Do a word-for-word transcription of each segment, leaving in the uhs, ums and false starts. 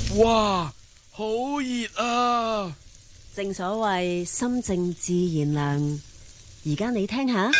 哇，好熱啊！ 正所謂心靜自然涼，而家你聽下。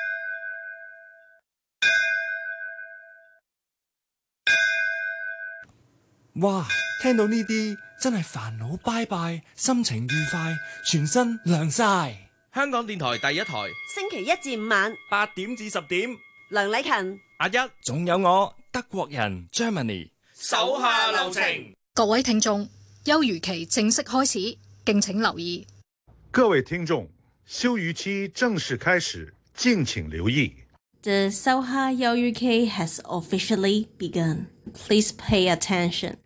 哇，聽到呢啲真係煩惱拜拜，心情愉快，全身涼晒。 香港電台第一台， 星期一至五晚八點至十點， 梁禮勤、 阿一， 仲有我德國人 Germany。 手下留情。 各位聽眾，休漁期正式開始，敬請留意。 各位聽眾，休漁期正式開始，敬請留意。 The Soha Yoruki has officially begun. Please pay attention.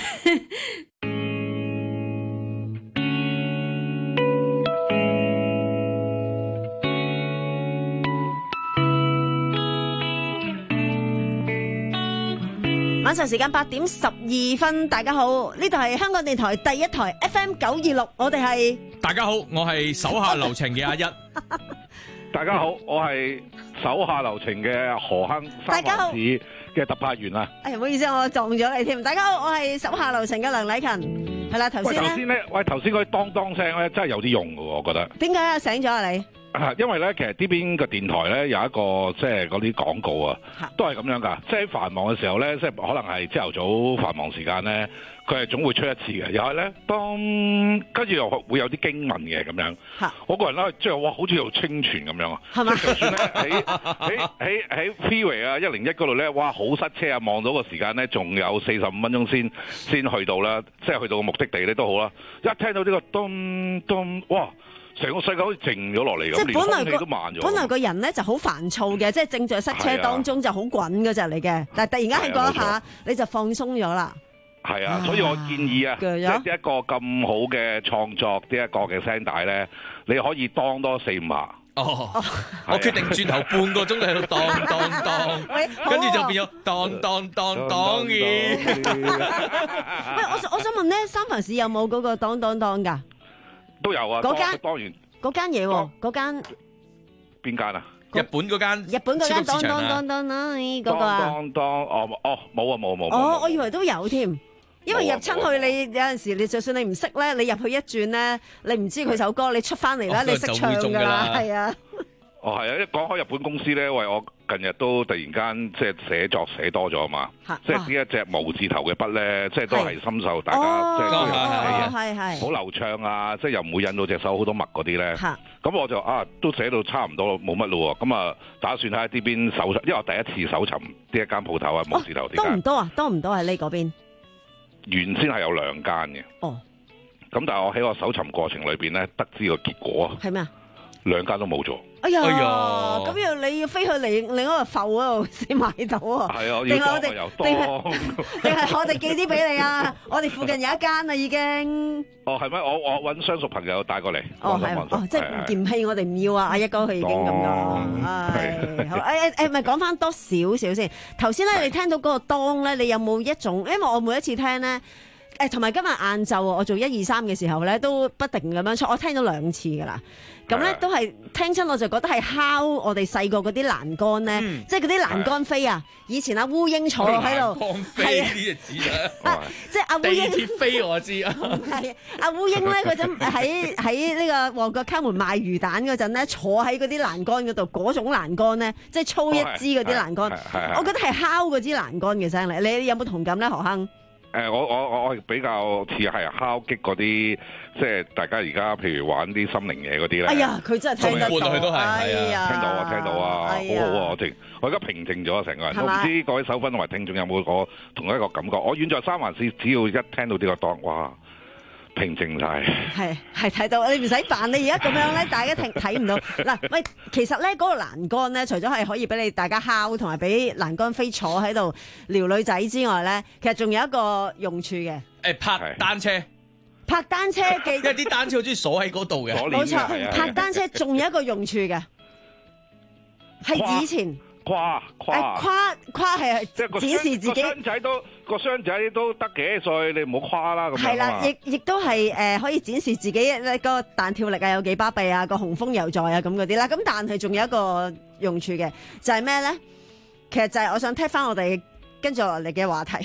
晚上時間八點十二分，大家好，呢度係香港電台第一台 F M 九二六，我哋係大家好，我係手下留情嘅阿一。 大家好，我係手下留情嘅何亨三藩市嘅特派員啊！ 哎呀，唔好意思，我撞咗你添。大家好，我係手下留情嘅梁禮勤。係啦，頭先咧， 喂，頭先咧，喂，頭先嗰啲當當聲咧，真係有啲用㗎喎，我覺得。 點解啊？醒咗啊你？ 因為咧，其實呢邊嘅電台咧有一個即係嗰啲廣告啊，都係咁樣㗎。即係繁忙嘅時候咧，即係可能係朝頭早繁忙時間咧，佢係總會出一次嘅。又係咧，當跟住又會有啲經文嘅咁樣。我個人咧，即係哇，好似有清泉咁樣啊！係嘛？就算咧喺喺喺喺 freeway 啊一零一嗰度咧，哇，好塞車啊！望到個時間咧，仲有四十五分鐘先先去到啦，即係去到個目的地咧都好啦。一聽到呢個咚咚，哇！成個世界好似靜咗落嚟咁，連空氣都慢咗。 本來個人咧就好煩躁嘅，即係正在塞車當中就好滾嗰隻嚟嘅，但係突然間喺嗰一下你就放鬆咗啦。 係啊，所以我建議啊，即係呢一個咁好嘅創作，呢一個嘅聲帶咧，你可以當多四五下。 哦，我決定轉頭半個鐘喺度當當當，跟住就變咗當當當當嘅。 喂，我我想問咧，三藩市有冇嗰個當當當㗎？ 都有啊， 嗰間當然嗰間嘢喎，嗰間邊間啊？ 日本嗰間， 日本嗰間當當當當當嗰個啊？ 當當哦哦冇啊冇冇冇。 哦，我以為都有添，因為入親去你有陣時你就算你唔識咧，你入去一轉咧，你唔知佢首歌，你出翻嚟咧，你識唱㗎啦，係啊。 哦，係啊！一講開日本公司咧，喂，我近日都突然間即係寫作寫多咗啊嘛，即係呢一隻無字頭嘅筆咧，即係都係深受大家即係都有係係好流暢啊！即係又唔會引到隻手好多墨嗰啲咧。咁我就啊，都寫到差唔多冇乜咯喎。咁啊，打算喺呢邊搜尋，因為我第一次搜尋呢一間鋪頭啊，無字頭呢間。 多唔多啊？多唔多喺呢嗰邊？ 原先係有兩間嘅。哦。咁但係我喺個搜尋過程裏邊咧，得知個結果係咩啊？ 兩間都冇咗。 哎呀，咁樣你要飛去另另一個埠嗰度先買到啊？ 係啊， 定係我哋定係定係我哋寄啲俾你啊？我哋附近有一間啦，已經。 哦，係咩？我我揾相熟朋友帶過嚟。 哦，係哦，即係嫌棄我哋唔要啊！阿一哥佢已經咁樣。係好誒誒，咪講翻多少少先。頭先咧，你聽到嗰個當咧，你有冇一種？因為我每一次聽咧。誒同埋今日晏晝我做一二三嘅時候咧，都不停咁樣出，我聽咗兩次㗎啦。咁咧都係聽親，我就覺得係敲我哋細個嗰啲欄杆咧，嗯、即係嗰啲欄杆飛啊！以前阿烏蠅坐喺度， 欄杆飛呢隻字啊！ 即係阿烏蠅地鐵飛我知啊！ 係阿烏蠅咧嗰陣喺喺呢個旺角卡門賣魚蛋嗰陣咧，坐喺嗰啲欄杆嗰度，嗰種欄杆咧，即係粗一支嗰啲欄杆，我覺得係敲嗰支欄杆嘅聲嚟。你有冇同感咧，何亨？ 誒，我我我比較似係敲擊嗰啲，即係大家而家譬如玩啲心靈嘢嗰啲咧。 哎呀，佢真係聽得到， 佢都係， 哎呀， 聽到啊，聽到啊，好好啊，我靜，我而家平靜咗成個人。我唔知各位手粉同埋聽眾有冇個同一個感覺？我遠在三藩市，只要一聽到呢個檔，哇！平靜晒， 係係睇到，你唔使扮，你而家咁樣咧，大家睇睇唔到嗱。喂，其實咧嗰個欄杆咧，除咗係可以俾你大家敲，同埋俾欄杆飛坐喺度撩女仔之外咧，其實仲有一個用處嘅。 誒，拍單車， 拍單車嘅， 因為啲單車好中意鎖喺嗰度嘅。 冇錯，拍單車仲有一個用處嘅，係以前。 跨跨跨跨係展示自己個箱仔都個箱仔都得嘅，所以你唔好跨啦咁樣。 係啦，亦亦都係誒可以展示自己咧個彈跳力啊，有幾巴閉啊，個雄風猶在啊咁嗰啲啦。咁但係仲有一個用處嘅，就係咩咧？其實就係我想聽翻我哋跟住落嚟嘅話題。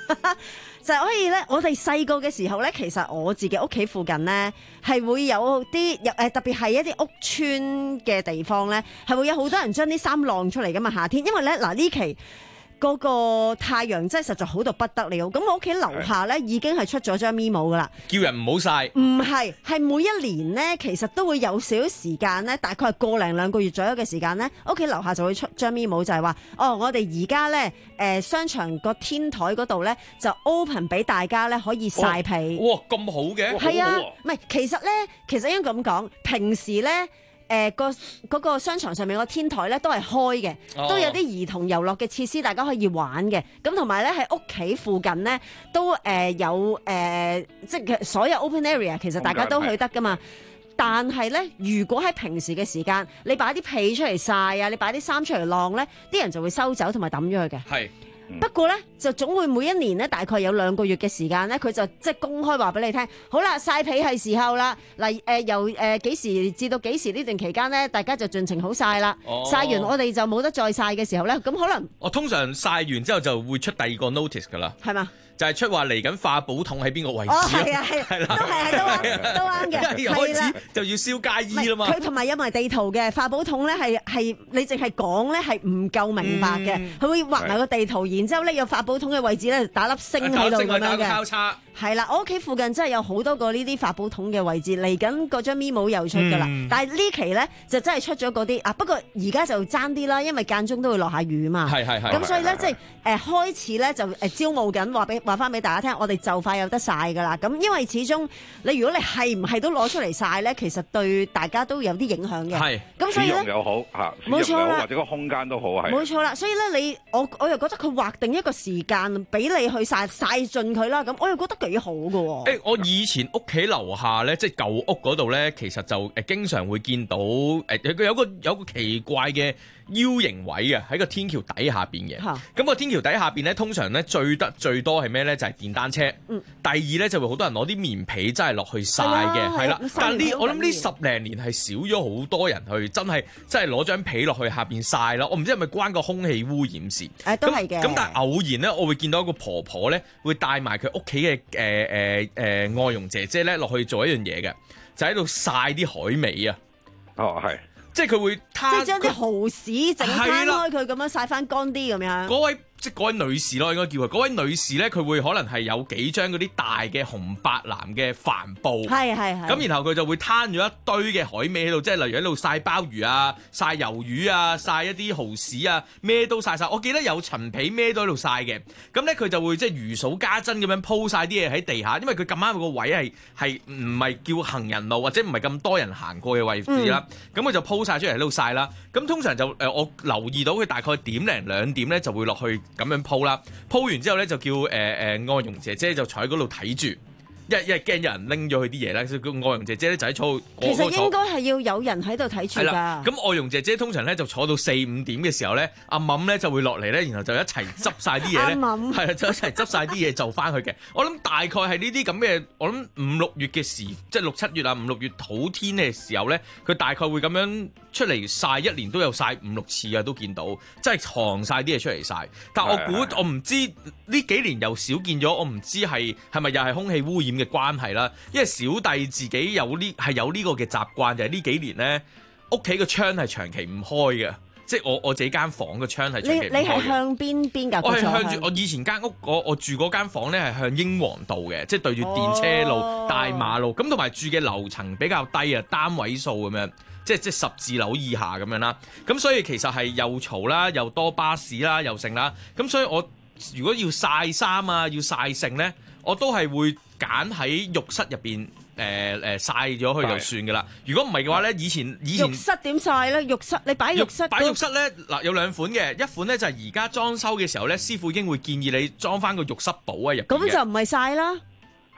就係可以咧，我哋細個嘅時候咧，其實我自己屋企附近咧係會有啲有誒，特別係一啲屋村嘅地方咧，係會有好多人將啲衫晾出嚟噶嘛，夏天，因為咧嗱呢期。嗰個太陽真係實在好到不得了，咁我屋企樓下咧已經係出咗張 memo 噶啦， 叫人唔好曬。 唔係，係每一年咧，其實都會有少少時間咧，大概係個零兩個月左右嘅時間咧，屋企樓下就會出張 memo，就係話，哦，我哋而家咧誒商場個天台嗰度咧就 open 俾大家咧可以曬被。 哇，咁好嘅？ 係啊，唔係，其實咧，其實應該咁講，平時咧。誒、呃、個嗰、那個商場上面個天台咧都係開嘅，哦、都有啲兒童遊樂嘅設施，大家可以玩嘅。咁同埋咧喺屋企附近咧都誒、呃、有誒、呃，即係所有 open area， 其實大家都去得噶嘛。但係咧，如果喺平時嘅時間，你擺啲被出嚟曬啊，你擺啲衫出嚟晾咧，啲人就會收走同埋抌咗佢嘅。係。不過咧，就總會每一年咧，大概有兩個月嘅時間咧，佢就即係公開話俾你聽，好啦，曬被係時候啦。嗱，誒、呃、由誒幾、呃、時至到幾時呢段期間咧，大家就盡情好曬啦。哦、曬完我哋就冇得再曬嘅時候咧，咁可能我通常曬完之後就會出第二個 notice 㗎啦。係嘛？就係出話嚟緊化寶桶喺邊個位置？哦，係啊，係，係啦，都係都啱，都啱嘅。一開始就要燒街衣啦嘛。佢同埋有埋地圖嘅化寶桶咧，係係你淨係講咧係唔夠明白嘅。佢、嗯、會畫埋個地圖，然之後咧有化寶桶嘅位置咧打粒星喺度咁樣嘅。打個交叉。係啦，我屋企附近真係有好多個呢啲化寶桶嘅位置，嚟緊嗰張 memo 又出㗎啦。嗯、但係呢期咧就真係出咗嗰啲啊，不過而家就爭啲啦，因為間中都會落下雨嘛。係係係。咁所以咧即係誒開始咧就誒招募緊話俾。話翻俾大家聽，我哋就快有得曬噶啦。咁因為始終你如果你係唔係都攞出嚟曬咧，其實對大家都有啲影響嘅。係，咁所以咧，又好嚇，冇錯啦，或者個空間都好係。冇錯啦，所以咧你我我又覺得佢劃定一個時間俾你去曬曬盡佢啦。咁我又覺得幾好噶。誒、欸，我以前屋企樓下咧，即係舊屋嗰度咧，其實就誒經常會見到誒佢有個有個奇怪嘅 U 型位啊，喺個天橋底下邊嘅。咁、嗯、個天橋底下邊咧，通常咧最得最多係咩咧？就係、是、電單車。嗯、第二咧就會好多人攞啲棉被真係落去曬嘅，係啦。但係呢，我諗呢十零年係少咗好多人去真係真係攞張被落去下邊曬啦。我唔知係咪關個空氣污染事？誒、啊，都係嘅。咁但係偶然咧，我會見到一個婆婆咧，會帶埋佢屋企嘅誒誒誒外傭姐姐咧落去做一樣嘢嘅，就喺度曬啲海味啊。哦，係。即係佢會，即係將啲蠔豉整攤開佢咁樣曬翻乾啲咁樣。嗰位即係嗰位女士咯，應該叫佢。嗰位女士咧，佢會可能係有幾張嗰啲大嘅紅白藍嘅帆布。係係係。咁然後佢就會攤咗一堆嘅海味喺度，即係例如喺度曬鮑魚啊、曬魷魚啊、曬一啲蠔豉啊，咩都曬晒。我記得有陳皮咩都喺度曬嘅。咁咧佢就會即係如數家珍咁樣鋪晒啲嘢喺地下，因為佢咁啱個位係係唔係叫行人路或者唔係咁多人行過嘅位置啦。咁佢、嗯、就鋪晒出嚟喺度曬啦。咁通常就誒、呃、我留意到佢大概點零兩點咧就會落去。咁樣鋪啦，鋪完之後咧就叫誒誒、呃呃、外傭姐姐就坐喺嗰度睇住，一一驚有人拎咗佢啲嘢啦，所以個外傭姐姐咧就喺坐。其實應該係要有人喺度睇住㗎。咁外傭姐姐通常咧就坐到四五點嘅時候咧，阿敏咧就會落嚟咧，然後就一齊執晒啲嘢咧，係啊，就一齊執晒啲嘢就翻去嘅。我諗大概係呢啲咁嘅，我諗五六月嘅時，即係六七月啊，五六月好天嘅時候咧，佢大概會咁樣出嚟曬，一年都有曬五六次啊，都見到，即係藏晒啲嘢出嚟曬。但我估我唔知呢幾年又少見咗，我唔知係係咪又係空氣污染嘅關係啦。因為小弟自己有呢係有呢個嘅習慣，就係、是、呢幾年咧屋企個窗係長期唔開嘅，即係我我自己間房個窗係長期唔開嘅。你你係向邊邊㗎？我係向住我以前間屋，我我住嗰間房咧係向英皇道嘅，即係對住電車路、哦、大馬路。咁同埋住嘅樓層比較低啊，單位數咁樣。即係即係十字樓以下咁樣啦，咁所以其實係又嘈啦，又多巴士啦，又剩啦，咁所以我如果要曬衫啊，要曬剩咧，我都係會揀喺浴室入邊誒誒曬咗佢就算噶啦。如果唔係嘅話咧，以前以前浴室點曬咧？浴室你擺浴室擺浴室咧嗱有兩款嘅，一款咧就係而家裝修嘅時候咧，師傅已經會建議你裝翻個浴室寶喺入邊嘅。咁就唔係曬啦。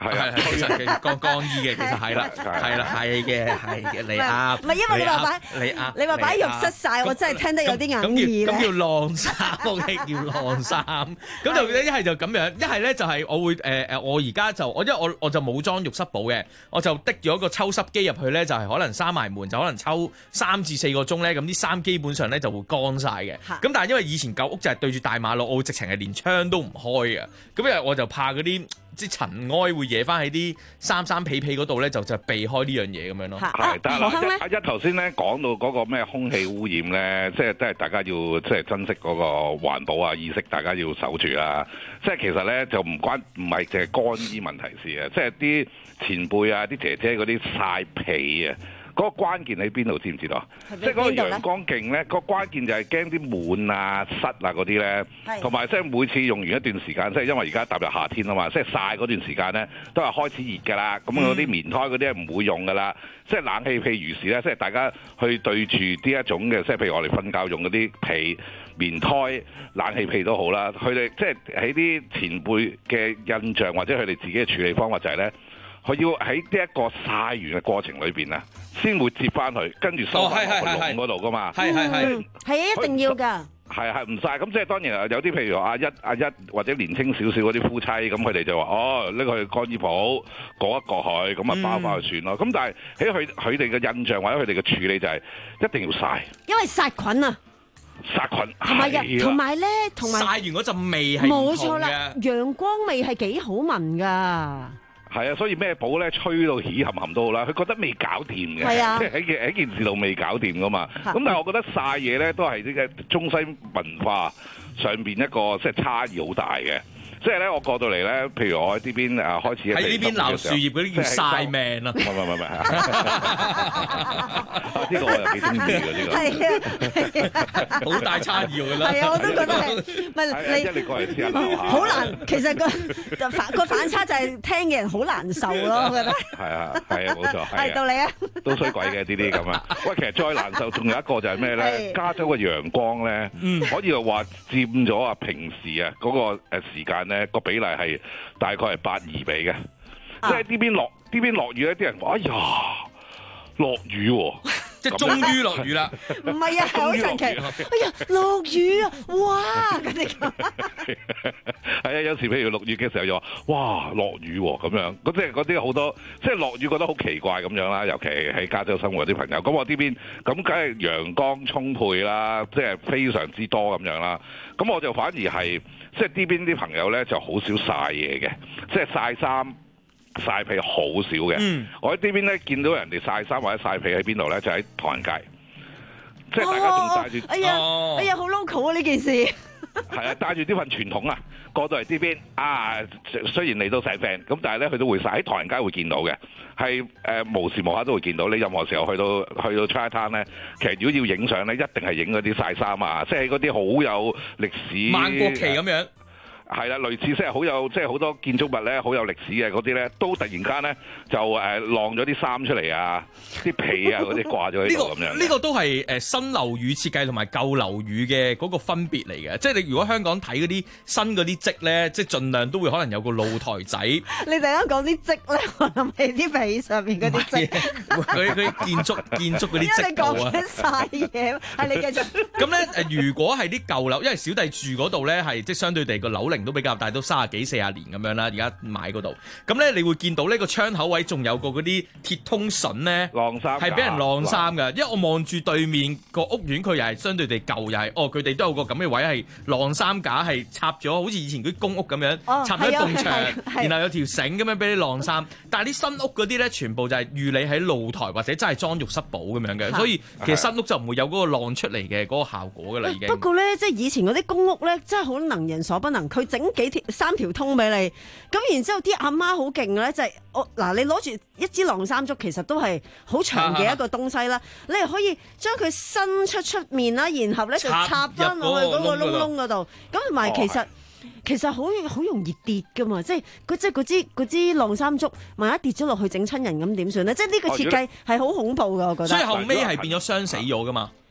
係啊， 其實其實乾乾衣嘅，其實係啦，係啦，係嘅，係嘅，你啱。 唔係因為你話擺，你啱，你話擺浴室曬，我真係聽得有啲眼耳咧。 咁叫晾衫，OK，叫晾衫。咁就一係就咁樣，一係咧就係我會誒誒，我而家就我因為我我就冇裝浴室寶嘅，我就滴咗個抽濕機入去咧，就係可能閂埋門，就可能抽三至四個鐘咧，咁啲衫基本上咧就會乾晒嘅。咁但係因為以前舊屋就係對住大馬路，我會直情係連窗都唔開嘅。咁因為我就怕嗰啲即係塵埃會惹翻喺啲衫衫被被嗰度咧，就就避開呢樣嘢咁樣咯。 係，但係阿一頭先咧講到嗰個咩空氣污染咧，即係即係大家要即係珍惜嗰個環保啊意識，大家要守住啦。即係其實咧就唔關唔係淨係乾衣問題事啊，即係啲前輩啊、啲姐姐嗰啲曬被啊。嗰個關鍵喺邊度？知唔知道？即係嗰個陽光勁咧，個關鍵就係驚啲滿啊、濕啊嗰啲咧，同埋即係每次用完一段時間，即係因為而家踏入夏天啊嘛，即係曬嗰段時間咧，都係開始熱㗎啦。咁嗰啲棉胎嗰啲係唔會用㗎啦。即係冷氣譬如是咧，即係大家去對住呢一種嘅，即係譬如我哋瞓覺用嗰啲被、棉胎、冷氣被都好啦。佢哋即係喺啲前輩嘅印象或者佢哋自己嘅處理方法就係咧。佢要喺呢一個曬完嘅過程裏邊啊，先會接翻佢，跟住收翻落個籠嗰度噶嘛。 係係係， 係啊，一定要㗎。 係係唔曬，咁即係當然有啲譬如阿一阿一或者年青少少嗰啲夫妻，咁佢哋就話哦，拎去乾衣鋪過一過去，咁啊包翻就算咯。咁、嗯、但係喺佢佢哋嘅印象或者佢哋嘅處理就係一定要曬， 因為殺菌啊。 殺菌同埋同埋咧，同埋曬完嗰陣味係冇錯啦， 陽光味係幾好聞㗎。 係啊，所以咩寶咧吹到起冚冚都好啦，佢覺得未搞掂嘅， 啊、 即係喺件喺件事度未搞掂噶嘛。咁、啊、但係我覺得曬嘢咧都係呢個中西文化上邊一個即係差異好大嘅。即係咧，我過到嚟咧，譬如我喺呢邊誒開始喺呢邊鬧樹葉嗰啲叫曬命啦。 唔係唔係唔係，呢個我又幾中意嘅呢個。 係啊， 好大差異㗎啦。 係啊，我都覺得係。唔係你你過嚟試下鬧下。 好難，其實個反個反差就係聽嘅人好難受咯，我覺得。 係啊，係啊，冇錯。 係到你啊！ 都衰鬼嘅呢啲咁啊！喂，其實再難受，仲有一個就係咩咧？加州嘅陽光咧，可以話佔咗啊平時啊嗰個誒時間咧。個比例係大概係八二比嘅，啊、即係呢邊落呢邊落雨咧，啲人話：哎呀，落雨喎、哦！ 即係終於落雨啦！ 唔係啊，好神奇！哎呀，落雨啊！哇！嗰啲咁係啊，有時譬如落雨嘅時候又話：哇，落雨喎、哦！咁樣，咁即係嗰啲好多，即係落雨覺得好奇怪咁樣啦。尤其喺加州生活啲朋友，咁我呢邊咁梗係陽光充沛啦，即係非常之多咁樣啦。咁我就反而係即係呢邊啲朋友咧就好少曬嘢嘅，即係曬衫。曬被好少嘅，嗯、我喺呢邊咧見到人哋曬衫或者曬被喺邊度咧，就喺唐人街，即係大家仲帶住， 哎呀，哎呀，好 local 啊呢件事。 係啊，帶住呢份傳統啊，過到嚟呢邊啊，雖然嚟到細 friend，咁但係咧佢都會曬喺唐人街會見到嘅，係誒、呃、無時無刻都會見到。你任何時候去到去到 Chinatown 咧，其實如果要影相咧，一定係影嗰啲曬衫啊，即係嗰啲好有歷史萬國旗咁樣。 係啦，類似即係好有，即係好多建築物咧，好有歷史嘅嗰啲咧，都突然間咧就誒晾咗啲衫出嚟啊，啲被啊嗰啲掛咗喺度咁樣。呢、這個都係誒新樓宇設計同埋舊樓宇嘅嗰個分別嚟嘅，即係你如果香港睇嗰啲新嗰啲則咧，即係盡量都會可能有個露台仔。你突然間講啲則咧，我諗起啲被上面嗰啲則，佢佢建築建築嗰啲則度啊。因為你講緊曬嘢，係你繼續。咁咧誒，如果係啲舊樓，因為小弟住嗰度咧係即係相對地個樓齡都比較大，都三十幾四十年咁樣啦。而家買嗰度，咁咧你會見到呢個窗口位仲有個嗰啲鐵通筍咧，晾衫係俾人晾衫㗎。因為我望住對面個屋苑，佢又係相對地舊，又係哦，佢哋都有個咁嘅位係晾衫架，係插咗好似以前嗰啲公屋咁樣，哦、插咗一埲牆，然後有條繩咁樣俾你晾衫。但係啲新屋嗰啲咧，全部就係預你喺露台或者真係裝浴室寶咁樣嘅，所以其實新屋就唔會有嗰個晾出嚟嘅嗰個效果㗎啦。已經不過咧，即係以前嗰啲公屋咧，真係好能人所不能，佢整幾條三條通俾你，咁然之後啲阿媽好勁咧，就係我嗱，你攞住一支晾衫竹，其實都係好長嘅一個東西啦。你係可以將佢伸出出面啦，然後咧就插翻落去嗰個窿窿嗰度。咁同埋其實、哦、其實好好容易跌噶嘛，即係佢即係嗰支嗰支晾衫竹，萬一跌咗落去整親人咁點算咧？即係呢個設計係好恐怖噶，我覺得。所以後尾係變咗傷死咗噶嘛。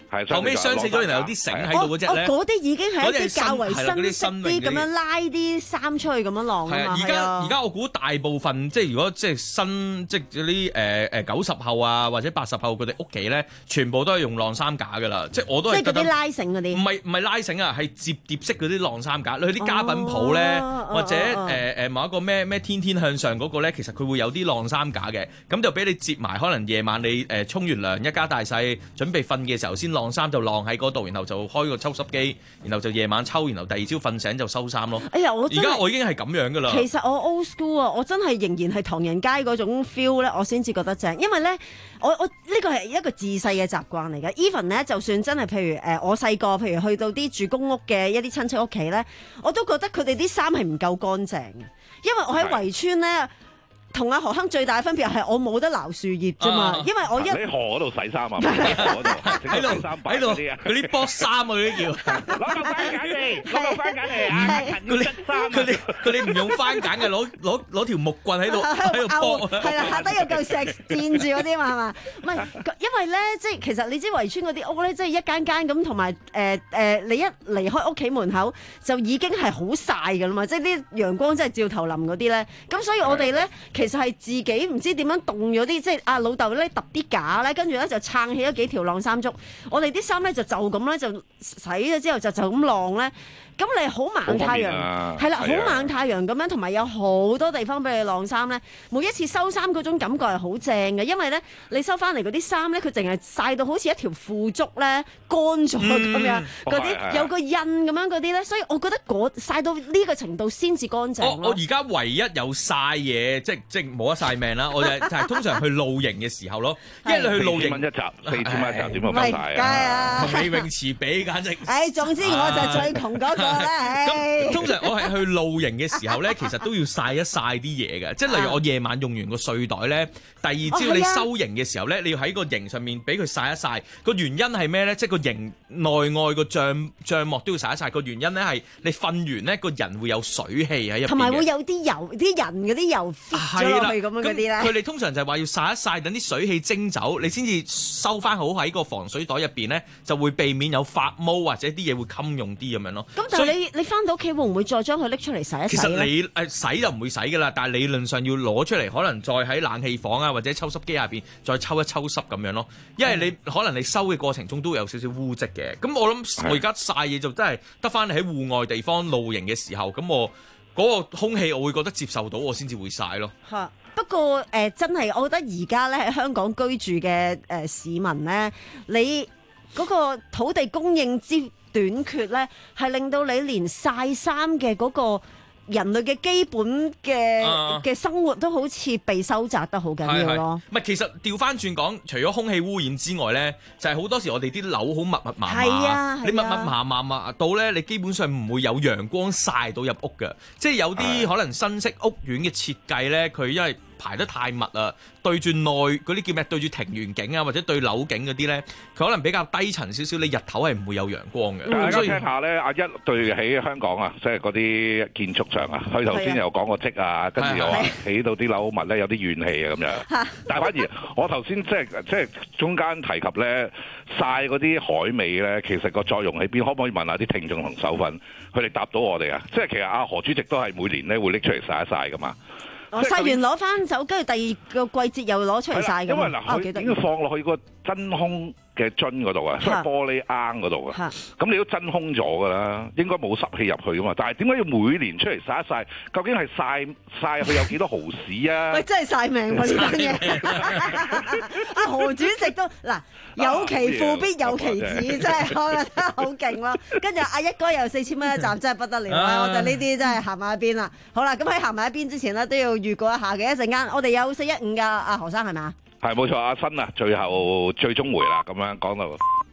後尾傷死咗，然後有啲繩喺度嗰隻咧。 嗰啲已經係一啲較為新式啲咁樣拉啲衫出去咁樣晾啊嘛。 而家而家我估大部分即係如果即係新即係嗰啲誒誒九十後啊或者八十後佢哋屋企咧，全部都係用晾衫架㗎啦。即係我都係即係嗰啲拉繩嗰啲。唔係唔係拉繩啊，係摺疊式嗰啲晾衫架。你去啲家品鋪咧，或者誒誒某一個咩咩天天向上嗰個咧，其實佢會有啲晾衫架嘅，咁就俾你摺埋。可能夜晚你誒沖完涼，一家大細準備瞓嘅時候先晾衫，就晾喺嗰度，然後就開個抽濕機，然後就夜晚抽，然後第二朝瞓醒就收衫咯。 哎呀，我而家我已經係咁樣噶啦。 其實我 old school 啊，我真係仍然係唐人街嗰種 feel 咧，我先至覺得正。因為咧，我我呢個係一個自細嘅習慣嚟嘅。even 咧，就算真係譬如誒我細個，譬如去到啲住公屋嘅一啲親戚屋企咧，我都覺得佢哋啲衫係唔夠乾淨嘅，因為我喺圍村咧。同阿何亨最大嘅分別係我冇得撈樹葉啫嘛，因為我一喺河嗰度洗衫啊，喺度喺度喺度嗰啲剝衫啊嗰啲叫攞個番梘嚟，攞個番梘嚟啊！ 嗰啲佢哋佢哋唔用番梘嘅，攞攞攞條木棍喺度喺度剝， 係啦，下低有嚿石墊住嗰啲嘛係嘛？唔係因為咧，即係其實你知圍村嗰啲屋咧，即係一間間咁，同埋誒誒，你一離開屋企門口就已經係好曬㗎啦嘛，即係啲陽光真係照頭淋嗰啲咧，咁所以我哋咧。其實係自己唔知點樣凍咗啲，即係阿老豆咧揼啲架咧，跟住咧就撐起咗幾條晾衫竹。我哋啲衫咧就就咁咧就洗咗之後就就咁晾咧。咁你好猛太陽，係啦，好猛太陽咁樣，同埋有好多地方俾你晾衫咧。每一次收衫嗰種感覺係好正嘅，因為咧你收翻嚟嗰啲衫咧，佢淨係曬到好似一條腐竹咧乾咗咁樣，嗰啲有個印咁樣嗰啲咧，所以我覺得嗰曬到呢個程度先至乾淨咯。 我我而家唯一有曬嘢，即即冇得曬命啦。我就就係通常去露營嘅時候咯，因為你去露營一集四千蚊一集點樣翻曬啊？ 同你泳池比簡直。 誒，總之我就最窮嗰個。 咁通常我係去露營嘅時候咧，其實都要曬一曬啲嘢嘅，即係例如我夜晚用完個睡袋咧，第二朝你收營嘅時候咧，你要喺個營上面俾佢曬一曬。個原因係咩咧？即係個營內外個帳帳幕都要曬一曬。個原因咧係你瞓完咧，個人會有水氣喺入邊嘅， 同埋會有啲油，啲人嗰啲油飛咗落去咁樣嗰啲咧。 佢哋通常就係話要曬一曬，等啲水氣蒸走，你先至收翻好喺個防水袋入邊咧，就會避免有發毛或者啲嘢會襟用啲咁樣咯。 咁你你翻到屋企會唔會再將佢拎出嚟洗一洗？ 其實你誒洗就唔會洗噶啦，但係理論上要攞出嚟，可能再喺冷氣房啊或者抽濕機下邊再抽一抽濕咁樣咯。因為你、嗯、可能你收嘅過程中都會有少少污漬嘅。咁我諗我而家曬嘢就真係得翻你喺戶外地方露營嘅時候，咁我嗰、嗰個空氣我會覺得接受到，我先至會曬咯。 嚇！不過誒、呃，真係我覺得而家咧喺香港居住嘅誒、呃、市民咧，你嗰個土地供應之短缺咧，係令到你連曬衫嘅嗰個人類嘅基本嘅嘅、uh, 生活都好似被收窄得好緊要咯。 唔係，其實調翻轉講，除咗空氣污染之外咧，就係、是、好多時我哋啲樓好密密麻麻， 係啊， 你密密麻麻麻到咧，你基本上唔會有陽光曬到入屋嘅。即係有啲可能新式屋苑嘅設計咧，佢因為排得太密啦，對住內嗰啲叫咩？對住庭園景啊，或者對樓景嗰啲咧，佢可能比較低層少少，你日頭係唔會有陽光嘅。 大家聽下咧，阿一對喺香港啊，即係嗰啲建築上啊，佢頭先又講個積啊，跟住又話起到啲樓密咧有啲怨氣啊咁樣。但係反而我頭先即係即係中間提及咧曬嗰啲海味咧，其實個作用喺邊？可唔可以問下啲聽眾同手份，佢哋答到我哋啊？即係其實阿何主席都係每年咧會拎出嚟曬一曬噶嘛。 哦，曬完攞翻走，跟住第二個季節又攞出嚟曬咁。 因為嗱，佢應該放落去個真空嘅樽嗰度啊，所以玻璃罌嗰度啊，咁你都真空咗㗎啦，應該冇濕氣入去㗎嘛。但係點解要每年出嚟曬一曬？究竟係曬曬佢有幾多毫子啊？ 喂，真係曬命喎呢單嘢！阿何主席都嗱有其父必有其子，真係我覺得好勁咯。跟住阿一哥又四千蚊一集，真係不得了啦！我哋呢啲真係行埋一邊啦。好啦，咁喺行埋一邊之前咧，都要預告一下嘅。一陣間我哋有四一五㗎，阿何生係咪啊？ 係冇錯，阿新啊，最後最終回啦，咁樣講到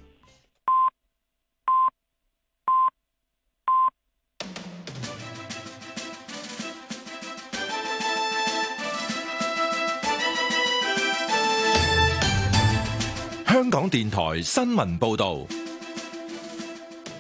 香港電台新聞報導。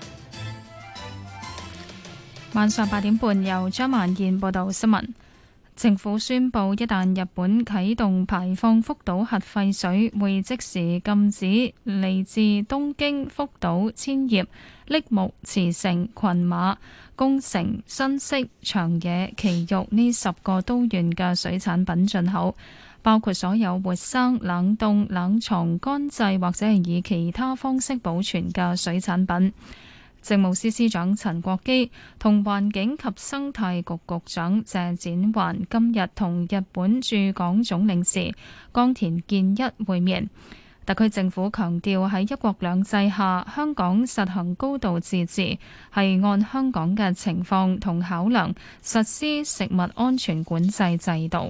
晚上八點半，由張萬燕報道新聞。 政府宣布，一旦日本啟動排放福島核廢水，會即時禁止嚟自東京、福島、千葉、栃木、茨城、群馬、宮城、新潟、長野、埼玉呢十個都縣嘅水產品進口，包括所有活生、冷凍、冷藏、乾製或者係以其他方式保存嘅水產品。政務司司長陳國基同環境及生態局局長謝展寰今日同日本駐港總領事岡田健一會面。特區政府強調喺一國兩制下，香港實行高度自治，係按香港嘅情況同考量實施食物安全管制制度。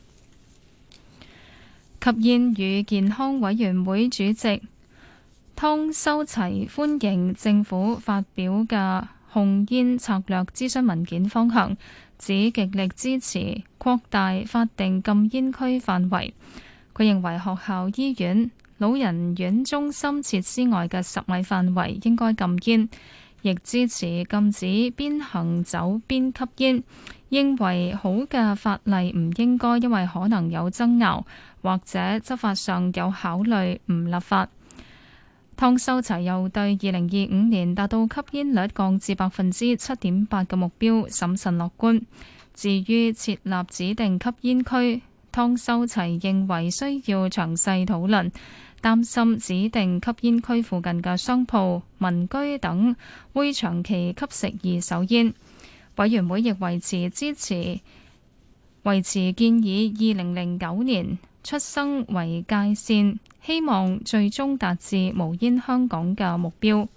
吸煙與健康委員會主席湯修齊歡迎政府發表嘅控煙策略諮詢文件方向，指極力支持擴大法定禁煙區範圍。佢認為學校、醫院、老人院中心設施外嘅十米範圍應該禁煙，亦支持禁止邊行走邊吸煙。認為好嘅法例唔應該因為可能有爭拗或者執法上有考慮唔立法。湯修齊又對二零二五年達到吸煙率降至百分之七點八嘅目標審慎樂觀。至於設立指定吸煙區，湯修齊認為需要詳細討論，擔心指定吸煙區附近嘅商鋪、民居等會長期吸食二手煙。委員會亦維持支持維持建議二零零九年出生為界線，希望最終達至無煙香港嘅目標。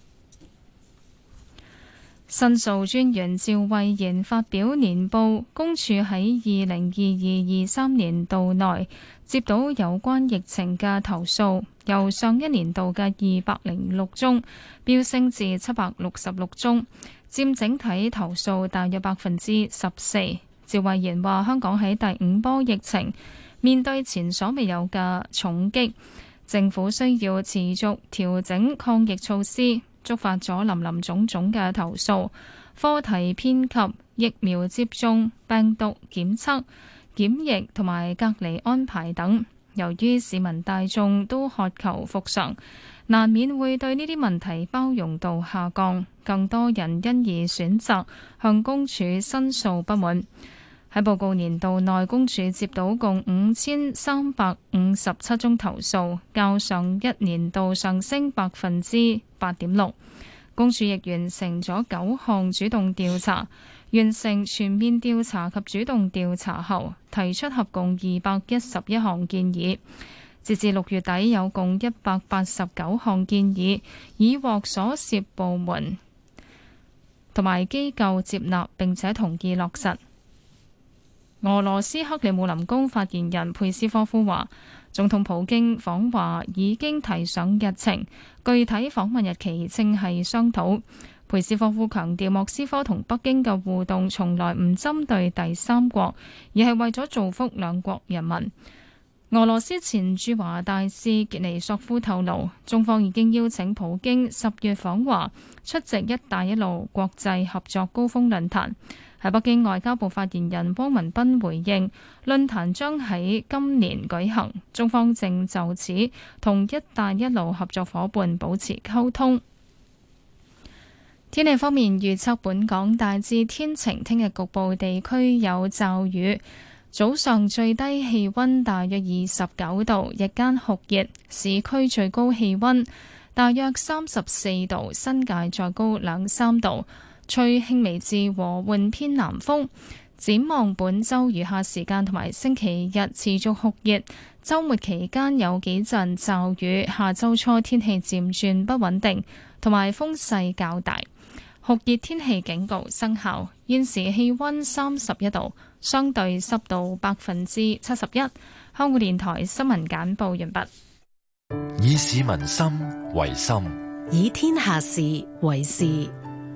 申訴專員趙慧賢發表年報，公署喺二零二二二三年度內接到有關疫情嘅投訴，由上一年度嘅二百零六宗飆升至七百六十六宗，佔整體投訴大約百分之十四。趙慧賢話：香港喺第五波疫情面對前所未有嘅重擊，政府需要持續調整抗疫措施，觸發咗林林總總嘅投訴，課題遍及疫苗接種、病毒檢測、檢疫同埋隔離安排等。由於市民大眾都渴求復常，難免會對呢啲問題包容度下降，更多人因而選擇向公署申訴不滿。喺報告年度內，公署接到共五千三百五十七宗投訴，較上一年度上升百分之八點六。公署亦完成咗九項主動調查，完成全面調查及主動調查後，提出合共二百一十一項建議。截至六月底，有共一百八十九項建議已獲所涉部門同埋機構接納並且同意落實。俄羅斯克里姆林宮發言人佩斯科夫話，總統普京訪華已經提上日程，具體訪問日期正係商討。佩斯科夫強調，莫斯科同北京嘅互動從來唔針對第三國，而係為咗造福兩國人民。俄羅斯前駐華大使傑尼索夫透露，中方已經邀請普京十月訪華，出席一帶一路國際合作高峰論壇。喺北京，外交部發言人汪文斌回應，論壇將喺今年舉行，中方正就此同一帶一路合作伙伴保持溝通。天氣方面預測，本港大致天晴，聽日局部地區有驟雨，早上最低氣溫大約二十九度，日間酷熱，市區最高氣溫大約三十四度，新界再高兩三度。吹輕微至和緩偏南風。展望本週餘下時間同埋星期日持續酷熱，週末期間有幾陣驟雨，下週初天氣漸轉不穩定，同埋風勢較大。酷熱天氣警告生效。現時氣溫三十一度，相對濕度百分之七十一。香港電台新聞簡報完畢。 以市民心為心， 以天下事為事。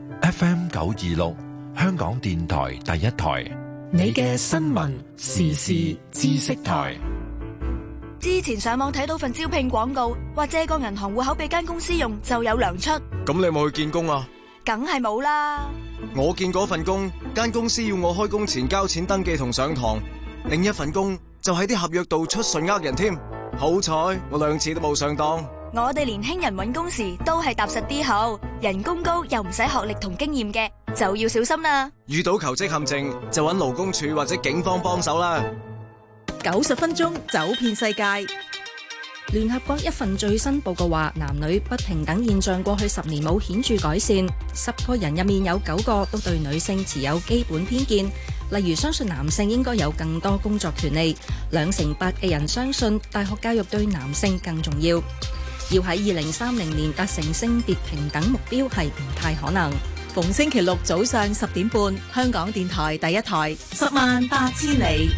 F M 九二六，香港電台第一台， 你嘅新聞時事知識台。 之前上網睇到份招聘廣告，話借個銀行戶口俾間公司用就有糧出。 咁你有冇去見工啊？ 梗係冇啦。 我見嗰份工，間公司要我開工前交錢登記同上堂，另一份工就喺啲合約度出信呃人添。好彩我兩次都冇上當。 我哋年輕人揾工時都係踏實啲好，人工高又唔使學歷同經驗嘅，就要小心啦。 遇到求職陷阱就揾勞工處或者警方幫手啦。 九十分鐘走遍世界。 聯合國一份最新報告話，男女不平等現象過去十年冇顯著改善，十個人入面有九個都對女性持有基本偏見，例如相信男性應該有更多工作權利，兩成八嘅人相信大學教育對男性更重要。要喺二零三零年達成性別平等目標係唔太可能。 逢星期六早上十點半，香港電台第一台，十萬八千里。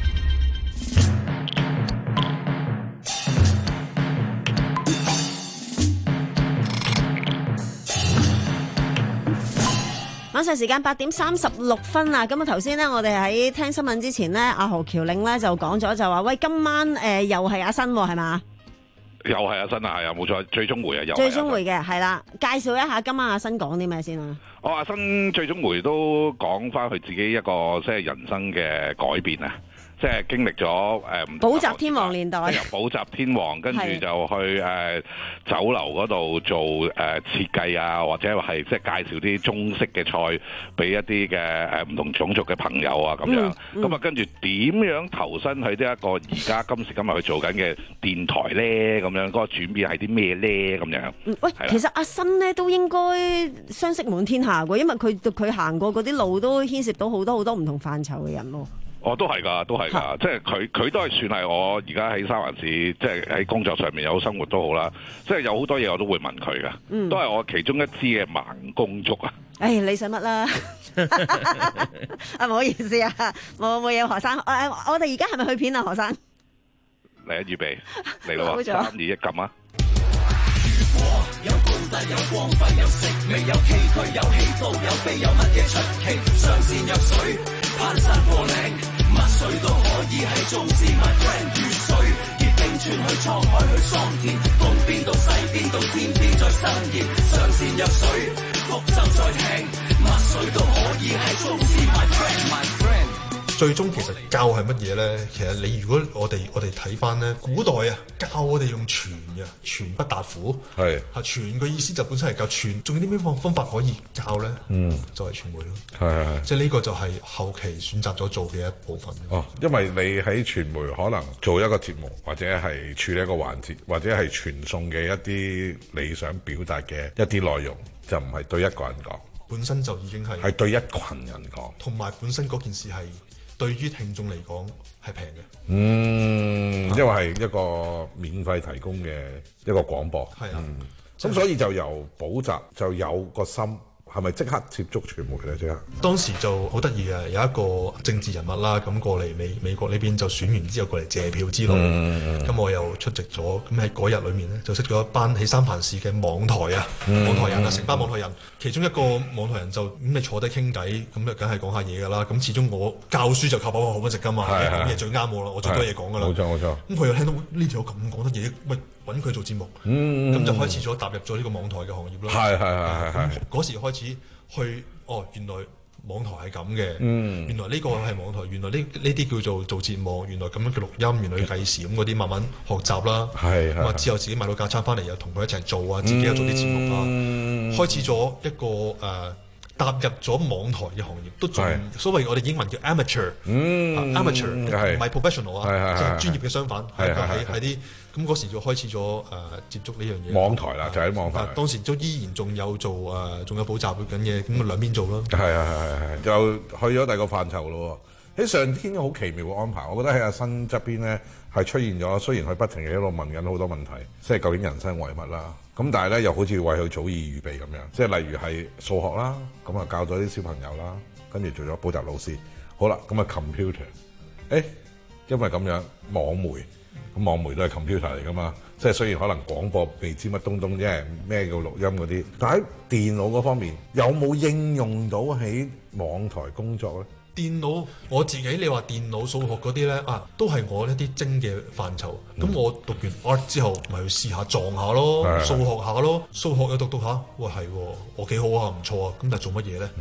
晚上時間八點三十六分啊！咁啊頭先呢，我哋喺聽新聞之前呢，阿何橋領呢就講咗就話，喂，今晚誒、呃、又係阿新係嘛？ 又係阿新啊，係啊，冇錯，最終回啊，又最終回嘅係啦。介紹一下今晚阿新講啲咩先啊？ 哦，阿新最終回都講翻佢自己一個即係人生嘅改變啊！即係經歷咗誒補習天王年代， 由補習天王跟住就去誒、呃、酒樓嗰度做誒、呃、設計啊，或者係即係介紹啲中式嘅菜俾一啲嘅誒唔同種族嘅朋友啊咁樣。咁啊、嗯嗯、跟住點樣投身去呢一個而家今時今日去做緊嘅電台咧？咁樣嗰、那個轉變係啲咩咧？咁樣。 喂，其實阿新咧都應該相識滿天下嘅，因為佢佢行過嗰啲路都牽涉到好多好多唔同範疇嘅人喎。 哦，都係㗎，都係㗎，即係佢佢都係算係我而家喺三藩市，即係喺工作上面有生活都好啦。即係有好多嘢我都會問佢㗎，嗯、都係我其中一支嘅盲公竹啊。 誒、哎，你想乜啦？啊，唔好意思啊，冇冇嘢，何生。誒，我哋而家係咪去片啊，何生？ 嚟啊，預備嚟咯，三二一撳啊！ 有高低有光輝有色味有崎嶇有起伏有悲有乜嘢出奇上善若水攀山過嶺乜水都可以係宗師 my friend 如水結冰川去滄海去桑田東邊到西邊到天邊再伸延上善若水福壽再聽乜水都可以係宗師 my friend my friend。 最終其實教係乜嘢咧？其實你如果我哋我哋睇翻咧，古代啊教我哋用傳嘅，傳不達乎。係嚇傳嘅意思就本身係教傳，仲有啲咩方方法可以教咧？嗯，就係傳媒咯。係係係，即係呢個就係後期選擇咗做嘅一部分。 哦，因為你喺傳媒可能做一個節目，或者係處理一個環節，或者係傳送嘅一啲你想表達嘅一啲內容，就唔係對一個人講， 本身就已經係係對一群人講， 同埋本身嗰件事係。對於聽眾嚟講係平嘅， 嗯，因為係一個免費提供嘅一個廣播，係啊，咁、嗯、所以就由補習就有個心。係咪即刻接觸傳媒咧？即刻當時就好得意嘅，有一個政治人物啦，咁過嚟美美國呢邊就選完之後過嚟謝票之類，咁、嗯、我又出席咗，咁喺嗰日裏面咧就識咗一班喺三藩市嘅網台啊，嗯、網台人啊，成班網台人，其中一個網台人就咁你坐低傾偈，咁就梗係講下嘢㗎啦。咁始終我教書就靠飽飽好揾食㗎嘛，講嘢最啱我啦，我最多嘢講㗎啦。冇錯冇錯。咁佢又聽到呢條咁講得嘢，喂揾佢做節目，咁、嗯、就開始咗踏入咗呢個網台嘅行業啦。係係係係。嗰時開始去，哦，原來網台係咁嘅，嗯、原來呢個係網台，原來呢呢啲叫做做節目，原來咁樣嘅錄音，原來要計時咁嗰啲慢慢學習啦。係係。咁啊之後自己買到架撐翻嚟，又同佢一齊做啊，自己又做啲節目啊，嗯、開始咗一個誒。呃踏入咗網台嘅行業，都仲所謂我哋英文叫 amateur，amateur 唔係 professional 啊，即係專業嘅相反，係喺喺啲咁嗰時就開始咗誒接觸呢樣嘢。網台啦，就喺網台。當時都依然仲有做誒，仲有補習緊嘢，咁兩邊做咯。係係係係，又去咗第二個範疇咯。喺上天好奇妙嘅安排，我覺得喺阿新側邊咧係出現咗。雖然佢不停喺度問緊好多問題，即係究竟人生為乜啦？咁但係咧又好似為佢早已預備咁樣，即係例如係數學啦，咁啊教咗啲小朋友啦，跟住做咗補習老師。好啦，咁啊 computer，誒、欸，因為咁樣網媒，咁網媒都係 computer 嚟噶嘛，即係雖然可能廣播未知乜東東啫，咩叫錄音嗰啲，但喺電腦嗰方面有冇應用到喺網台工作咧？電腦我自己，你話電腦數學嗰啲咧啊，都係我一啲精嘅範疇。咁、嗯、我讀完 art 之後，咪去試下撞下咯，數學下咯，數學又讀讀下，喂係，我幾好啊，唔錯啊。咁但係做乜嘢咧？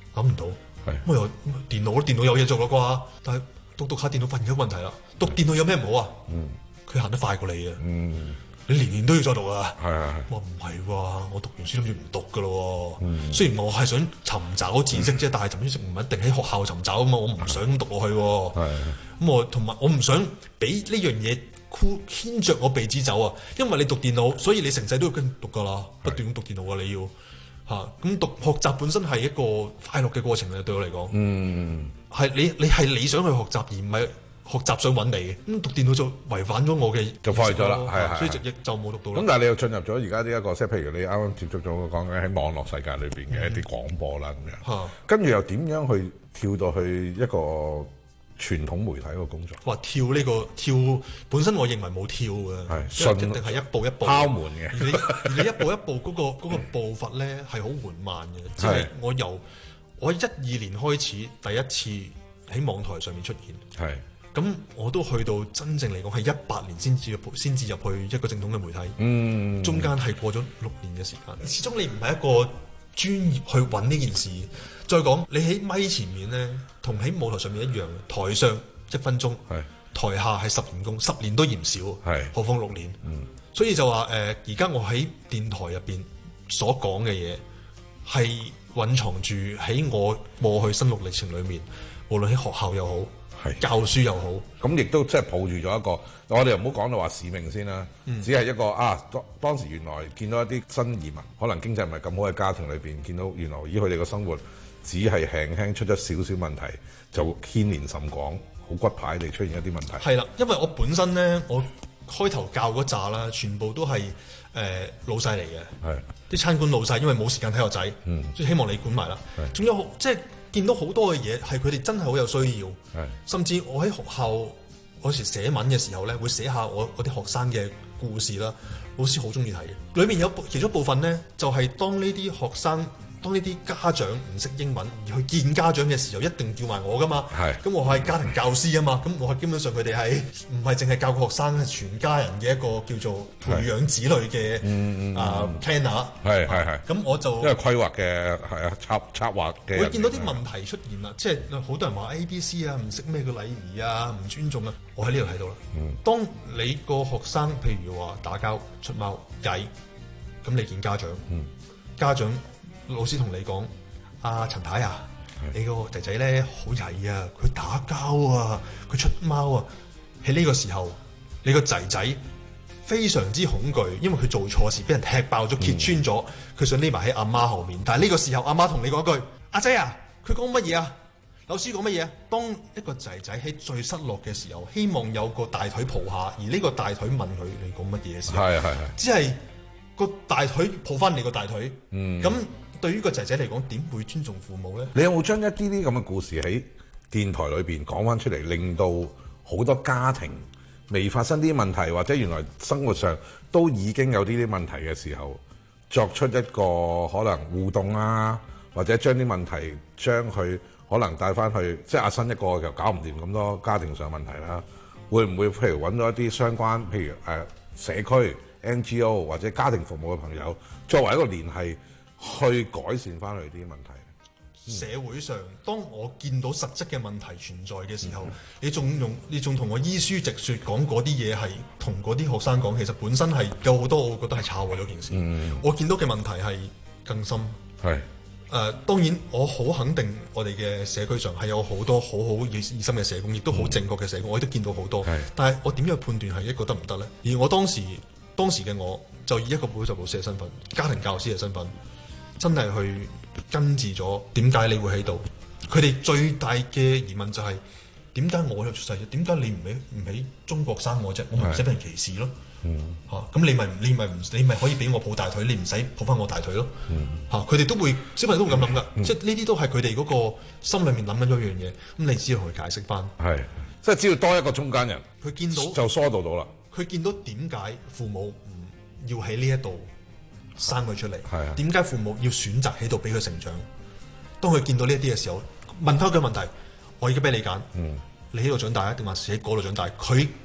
諗唔到。咁又電腦，電腦有嘢做啦啩？但係讀讀下電腦發現咗問題啦。讀電腦有咩唔好啊？佢、嗯、行得快過你啊！嗯、你年年都要再讀啊！係係係。我唔係喎，我讀完書諗住唔讀噶咯。嗯、雖然我係想尋找知識啫，嗯、但係尋找知識唔一定喺學校尋找啊嘛。我唔想讀落去。係。咁我同埋我唔想俾呢樣嘢牽着我鼻子走啊！因為你讀電腦，所以你成世都要跟讀噶啦，不斷咁讀電腦啊！你要。嚇！咁、啊、讀學習本身係一個快樂嘅過程嚟，對我嚟講，嗯，係你你係你想去學習，而唔係學習想揾你嘅。咁讀電腦就違反咗我嘅，就放棄咗啦，係係，所以亦就冇讀到啦。咁但係你又進入咗而家呢一個，即係譬如你啱啱接觸咗講緊喺網絡世界裏邊嘅一啲廣播啦咁樣，嚇、嗯，跟住又點樣去跳到去一個傳統媒體個工作？哇！跳呢、呢個跳本身我認為冇跳嘅，係一定係一步一步敲門嘅。而你而你一步一步嗰、嗰個嗰個步伐咧係好緩慢嘅，即係我由我一二年開始第一次喺網台上面出現，係咁我都去到真正嚟講係一八年先至入先至入去一個正統嘅媒體，嗯，中間係過咗六年嘅時間。始終你唔係一個專業去揾呢件事。再講你喺咪前面咧，同喺舞台上面一樣，台上一分鐘，台下係十年功，十年都嫌少，何況六年。嗯、所以就話誒，而、呃、家我喺電台入邊所講嘅嘢，係隱藏住喺我過去心路歷程裏面，無論喺學校又好，係教書又好，咁亦都即係抱住咗一個，我哋又唔好講到話使命先啦，嗯、只係一個啊，當當時原來見到一啲新移民，可能經濟唔係咁好嘅家庭裏邊，見到原來以佢哋嘅生活。只係輕輕出咗少少問題，就牽連甚廣，好骨牌地出現一啲問題。係啦，因為我本身咧，我開頭教嗰紮啦，全部都係誒、呃、老細嚟嘅，係啲餐館老細，因為冇時間睇個仔，嗯，所以希望你管埋啦。仲有即係見到好多嘅嘢，係佢哋真係好有需要，係甚至我喺學校嗰時寫文嘅時候咧，會寫下我嗰啲學生嘅故事啦，老師好中意睇嘅。裏面有其中一部分咧，就係、是、當呢啲學生。當呢啲家長唔識英文而去見家長嘅時候，一定叫埋我噶嘛。係，咁我係家庭教師啊嘛。咁我係基本上佢哋係唔係淨係教個學生，係全家人嘅一個叫做培養子女嘅啊 planner。係係係。咁我就因為規劃嘅係啊策策劃嘅。會見到啲問題出現啦，即係好多人話 A B C 啊，唔識咩叫禮儀啊，唔尊重啊。我喺呢度睇到啦。嗯。當你個學生譬如話打交出貓曳，咁你見家長，嗯，家長。老師同你講，阿、啊、陳太啊，你個仔仔咧好曳啊，佢打交啊，佢出貓啊。喺呢個時候，你個仔仔非常之恐懼，因為佢做錯事，俾人踢爆咗、揭穿咗，佢想匿埋喺阿媽後面。但係呢個時候，阿媽同你講句：阿仔啊，佢講乜嘢啊？老師講乜嘢啊？當一個仔仔喺最失落嘅時候，希望有個大腿抱下，而呢個大腿問佢你講乜嘢嘅時候，係係係，只係個大腿抱翻你個大腿，嗯，咁。對於個仔仔嚟講，點會尊重父母咧？你有冇將一啲啲咁嘅故事喺電台裏邊講翻出嚟，令到好多家庭未發生啲問題，或者原來生活上都已經有呢啲問題嘅時候，作出一個可能互動啊，或者將啲問題將佢可能帶翻去，即係阿新一個就搞唔掂咁多家庭上問題啦。會唔會譬如揾到一啲相關，譬如誒、呃、社區 N G O 或者家庭服務嘅朋友，作為一個聯繫？去改善翻佢啲問題。嗯、社會上，當我見到實質嘅問題存在嘅時候，嗯、你仲用你仲同我依書直說講嗰啲嘢，係同嗰啲學生講，其實本身係有好多，我覺得係炒壞咗件事。嗯、我見到嘅問題係更深。係誒、呃，當然我好肯定我哋嘅社區上係有好多好好熱心嘅社工，亦都好正確嘅社工，嗯、我亦都見到好多。係，但係我點樣判斷係一個得唔得咧？而我當時當時嘅我就以一個補習老師嘅身份、家庭教師嘅身份。真係去根治咗點解你會喺度？佢哋最大嘅疑問就係點解我喺度出世啫？點解你唔喺唔喺中國生我啫？我咪唔使俾人歧視咯。嚇咁、嗯啊、你咪你咪唔你咪可以俾我抱大腿，你唔使抱翻我大腿咯。嚇佢哋都會小朋友都會咁諗噶，嗯、即係呢啲都係佢哋嗰個心裏面諗緊一樣嘢。咁你只要同佢解釋翻，係即係只要多一個中間人，佢見到就疏導到啦。佢見到點解父母唔要喺呢一度生佢出嚟，點解、啊、父母要選擇喺度俾佢成長？當佢見到呢一啲嘅時候，問翻佢問題，我而家俾你揀，嗯、你喺度長大定還是喺嗰度長大？佢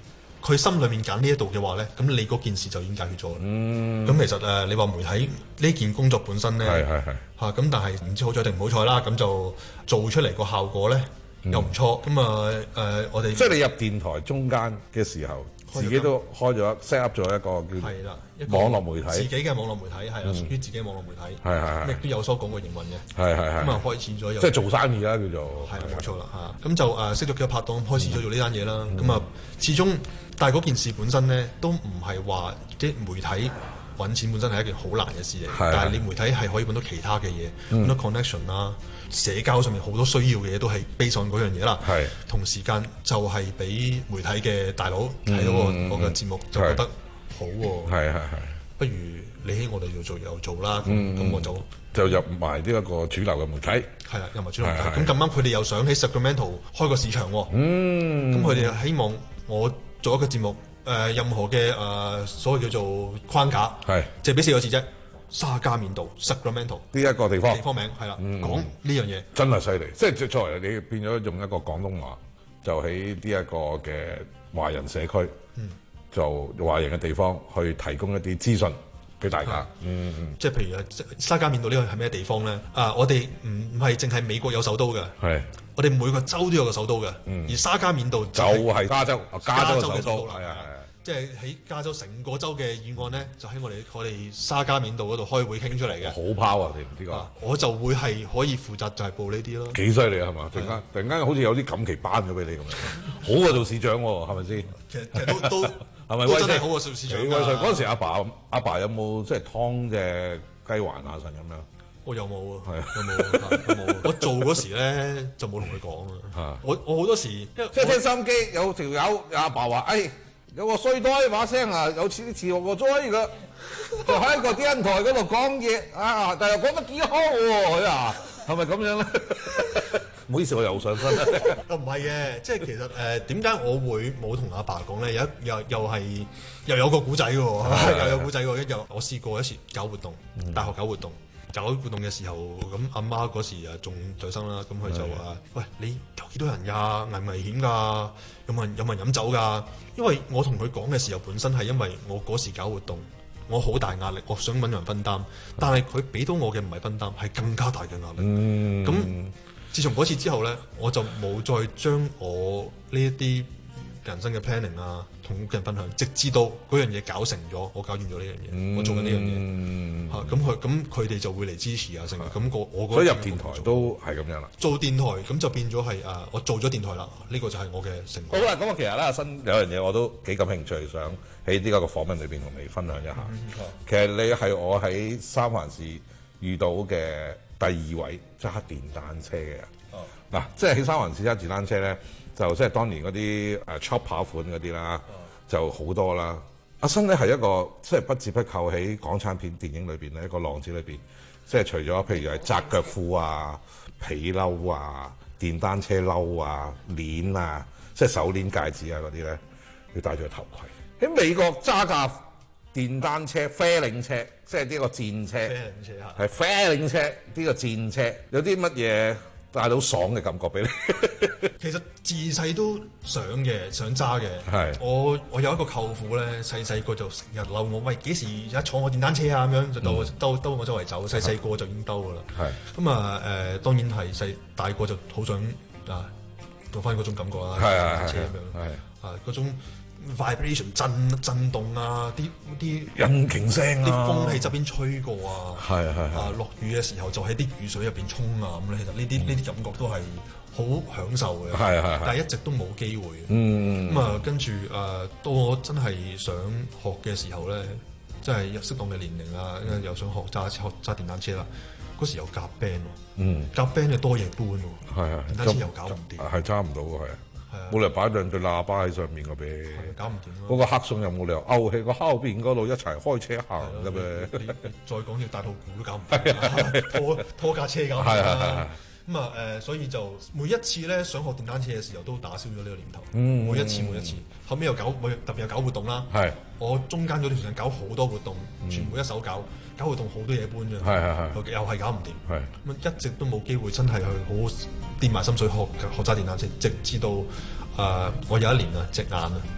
佢心裏面揀呢一度嘅話咧，咁你嗰件事就已經解決咗啦。咁、嗯、其實誒、呃，你話媒體呢件工作本身咧，係係係嚇咁，但係唔知好彩定唔好彩啦。咁就做出嚟個效果咧、嗯、又唔錯。咁啊誒，我哋即係你入電台中間嘅時候，自己都開咗 set up 咗一個叫係啦網絡媒體， 自己嘅網絡媒體係啦，屬於自己嘅網絡媒體， 係係係， 亦都有所講過營運嘅， 係係係。 咁啊開始咗， 即係做生意啦叫做， 係冇錯啦嚇。咁就誒識咗幾個拍檔，開始咗做呢單嘢啦。咁啊始終，但係嗰件事本身咧都唔係話即係媒體揾錢本身係一件好難嘅事嚟，但係你媒體係可以揾到其他嘅嘢，好多 connection 啦。社交上面好多需要嘅嘢都係 base on嗰樣嘢啦，同時間就係俾媒體嘅大佬睇到我我嘅節目就覺得好喎，係係係，不如你喺我哋度做又做啦，咁咁我就就入埋呢一個主流嘅媒體， 係啦，入埋主流媒體，咁咁啱佢哋又想喺 Sacramento 開個市場喎，咁佢哋希望我做一個節目，誒任何嘅誒所謂叫做框架，係即係俾四個字啫。沙加緬度 Sacramento 呢一個地方， 地方名係啦，講呢樣嘢真係犀利，即係作為你變咗用一個廣東話，就喺呢一個嘅華人社區，嗯、就華人嘅地方去提供一啲資訊俾大家。嗯嗯， 即係譬如啊，沙加緬度呢個係咩地方咧？啊，我哋唔唔係淨係美國有首都嘅，係我哋每個州都有個首都嘅，嗯、而沙加緬度就係加州，加州嘅首都係啊。 即係喺加州成個州嘅議案咧，就喺我哋我哋沙加緬度嗰度開會傾出嚟嘅。 好拋啊！你唔知㗎？ 我就會係可以負責就係報呢啲咯。 幾犀利啊！係嘛？突然間突然間好似有啲錦旗頒咗俾你咁樣，好過做市長喎，係咪先？ 其實其實都都係咪真係好過做市長㗎？ 嗰陣時阿爸阿爸有冇即係劏隻雞環阿神咁樣？ 我有冇啊？係啊，有冇有冇？我做嗰時咧就冇同佢講啊。我我好多時即係聽收音機有條友阿爸話誒。有個衰呆把聲啊，有似似我個災嘅，就喺個電台嗰度講嘢啊，但係講得幾好喎佢啊，係咪咁樣咧？唔好意思，我又上身。 唔係嘅，即係其實誒點解我會冇同阿爸講咧？有一又又係又有個古仔喎，又有古仔喎。一日我試過一次搞活動，大學搞活動。搞活動嘅時候，咁阿媽嗰時啊仲在生啦，咁佢就話：喂，你有幾多人㗎？危唔危險㗎？有冇人有冇人飲酒㗎？因為我同佢講嘅時候，本身係因為我嗰時搞活動，我好大壓力，我想揾人分擔，但係佢俾到我嘅唔係分擔，係更加大嘅壓力。咁、嗯、自從嗰次之後咧，我就冇再將我呢一啲人生嘅 planning 啊，同屋企人分享，直至到嗰樣嘢搞成咗，我搞完咗呢樣嘢，嗯、我做緊呢樣嘢嚇，咁佢咁佢哋就會嚟支持啊，成咁我我所以入電台都係咁樣啦。 做電台咁就變咗係誒，我做咗電台啦，呢、呢個就係我嘅成果。 好啦，咁我其實咧，阿新有樣嘢我都幾感興趣，想喺呢個個訪問裏邊同你分享一下。嗯、其實你係我喺三藩市遇到嘅第二位揸電單車嘅人。嗱、哦，即係喺三藩市揸電單車咧。就即係當年嗰啲誒 chop 跑款嗰啲啦，就好多啦。阿新咧係一個即係不折不扣喺港產片電影裏邊咧一個浪子裏邊，即係除咗譬如係窄腳褲啊、皮褸啊、電單車褸啊、鏈啊，即係手鏈戒指啊嗰啲咧，要戴住個頭盔。喺美國揸架電單車啡領車，即係呢個戰車，係啡領車呢個戰車，有啲乜嘢帶到爽嘅感覺俾你？ 其實自細都想嘅，想揸嘅。係我我有一個舅父咧，細細個就成日嬲我，喂，幾時而家坐我電單車啊？咁樣就兜兜兜我周圍走。細細個就已經兜噶啦。係咁啊誒，當然係細大個就好想啊，做翻嗰種感覺啦。係係係。車咁樣係啊，嗰種 vibration 震震動啊，啲啲引擎聲啊， 啲風喺側邊吹過啊。 係係係。 啊，落雨嘅時候就喺啲雨水入邊沖啊，咁咧其實呢啲呢啲感覺都係好享受嘅，係係，但係一直都冇機會。嗯，咁啊，跟住誒，到我真係想學嘅時候咧，即係有適當嘅年齡啦，因為又想學揸學揸電單車啦。嗰時有夾 band 喎，嗯，夾 band 嘅多嘢搬喎，係係，電單車又搞唔掂， 係揸唔到喎，係啊，冇理由擺兩對喇叭喺上面嘅俾， 搞唔掂咯。嗰個黑送又冇理由勾喺個後邊嗰度一齊開車行嘅咩？ 再講要大套鼓都搞唔掂，拖拖架車搞唔掂啦。咁啊誒，所以就每一次咧想學電單車嘅時候，都打消咗呢個念頭。嗯，每一次每一次，後尾又搞，特別又搞活動啦。係，我中間嗰段時間搞好多活動，全部一手搞，搞活動好多嘢搬咗。係係係，又係搞唔掂。係，咁一直都冇機會真係去好掂埋心水學學揸電單車，直至到誒我有一年啊隻眼啊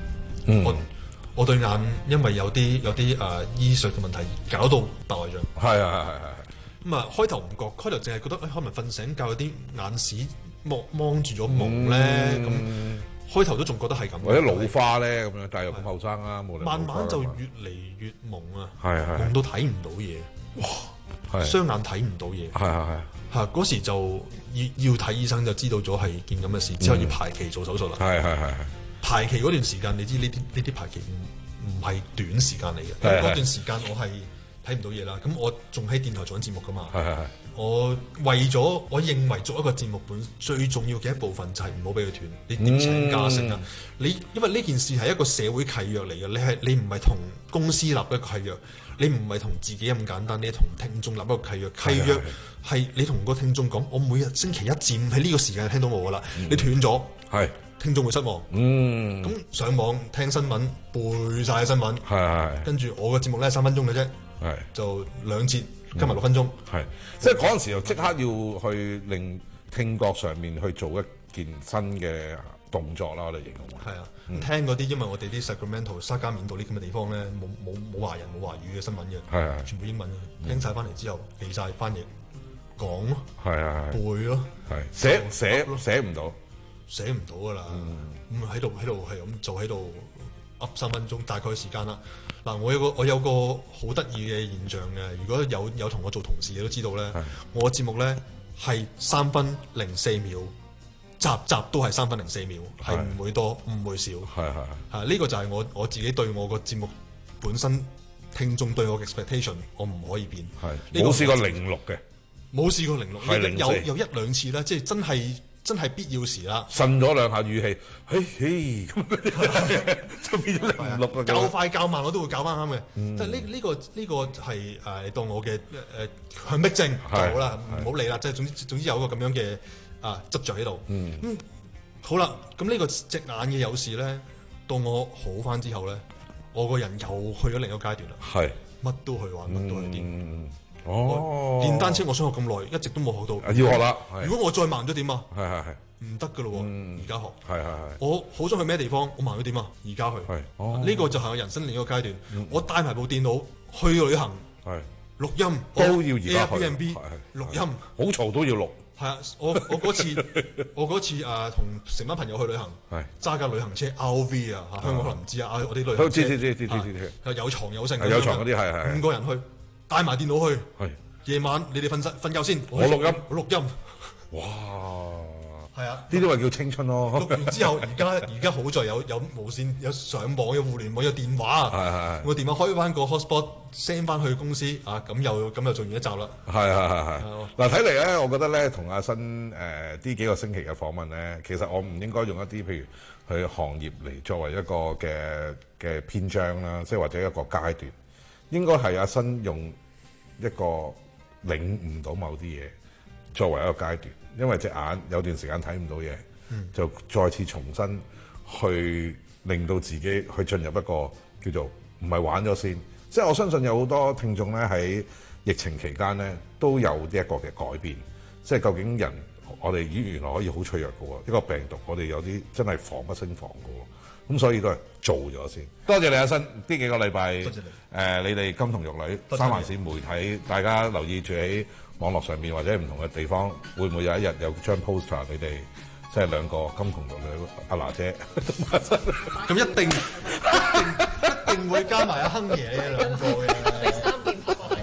嗯、我我對眼因為有啲有啲誒、呃、醫術嘅問題搞到白內障。 係啊係係係。 咁啊開頭唔覺，開頭淨係覺得誒、哎、可能瞓醒覺有啲眼屎蒙蒙住咗蒙咧咁。嗯開頭都仲覺得係咁， 或者老花咧咁樣，但係又咁後生啊，冇慢慢就越嚟越蒙啊， 係係蒙到睇唔到嘢，哇！雙眼睇唔到嘢， 係係係嚇嗰時就要要睇醫生，就知道咗係件咁嘅事，之後要排期做手術啦。 係係係係排期嗰段時間，你知呢啲呢啲排期唔唔係短時間嚟嘅，因為嗰段時間我係睇唔到嘢啦。咁我仲喺電台做緊節目噶嘛。係係係。我為咗我認為做一個節目本最重要嘅一部分就係唔好俾佢斷，你點請假性啊？嗯、你因為呢件事係一個社會契約嚟嘅，你係你唔係同公司立一個契約，你唔係同自己咁簡單，你係同聽眾立一個契約。契約係你同個聽眾講，我每日星期一至五喺呢個時間聽到我噶啦，嗯、你斷咗，係聽眾會失望。嗯，咁上網聽新聞背晒新聞，係跟住我個節目咧三分鐘嘅啫，係就兩節。今日六分鐘，係、嗯、 即係嗰陣時又即刻要去令聽覺上面去做一件新嘅動作啦，我哋形容。係啊，嗯、聽嗰啲，因為我哋啲 Sacramento 沙加緬度呢咁嘅地方咧，冇冇冇華人冇華語嘅新聞嘅，係啊，全部英文嘅，嗯、聽晒翻嚟之後記晒翻譯講咯，係啊，背咯，係寫寫寫唔到，寫唔到噶啦，咁喺度喺度係咁就喺度噏三分鐘大概時間啦。嗱，我有個我有個好得意嘅現象嘅，如果有有同我做同事嘅都知道咧，我節目咧係三分零四秒，集集都係三分零四秒，係唔會多唔會少，係係係，呢個就係我我自己對我個節目本身聽眾對我嘅 expectation， 我唔可以變，係冇試過零六嘅，冇試過零六，有有一兩次啦，即係真係。真係必要時啦，呻咗兩下語氣，嘿嘿咁，就變咗零六啊！較快較慢我都會較翻啱嘅，即係呢呢個呢、呢個係誒當我嘅誒強迫症就好啦，唔好理啦，即係總之總之有一個咁樣嘅啊執着喺度。嗯，嗯好啦，咁呢個隻眼嘅有事咧，到我好翻之後咧，我個人又去咗另一個階段啦，係乜都去玩，乜都去掂。嗯哦，電單車我想學咁耐，一直都冇學到。要學啦！如果我再慢咗點啊？係係係，唔得噶咯喎！而家學係係係。我好想去咩地方？我慢咗點啊？而家去係。哦，呢個就係我人生另一個階段。我帶埋部電腦去旅行，係錄音都要而家去。Airbnb 錄音好嘈都要錄。係啊，我我嗰次我嗰次誒同成班朋友去旅行，係揸架旅行車 R V 啊，香港可能唔知啊，我啲旅行車知知知知知知，有床有剩，有床嗰啲係係五個人去。帶埋電腦去，係夜晚你哋瞓室瞓覺先，我錄音，我錄音，哇，係啊，呢啲話叫青春咯。錄完之後，而家而家好在有有無線，有上網，有互聯網，有電話，係係。我電話開翻個 hotspot send 翻去公司啊，咁又咁又做完一集啦。係係係係。嗱睇嚟咧，我覺得咧，同阿新誒呢幾個星期嘅訪問咧，其實我唔應該用一啲譬如佢行業嚟作為一個嘅嘅篇章啦，即係或者一個階段。應該係阿新用一個領悟到某啲嘢作為一個階段，因為隻眼有段時間睇唔到嘢，嗯、就再次重新去令到自己去進入一個叫做唔係玩咗先。即係我相信有好多聽眾咧喺疫情期間咧都有呢一個嘅改變，即係究竟人我哋咦原來可以好脆弱嘅喎，一個病毒我哋有啲真係防不勝防嘅喎。咁所以都係做咗先，多謝你阿新呢幾個禮拜，誒、呃、你哋金童玉女三環線媒體，大家留意住喺網絡上面或者唔同嘅地方，會唔會有一日有張 poster 你哋即係兩個金童玉女阿娜姐，咁一定一定一定會加埋阿亨爺呢兩個嘅。三件拍落嚟。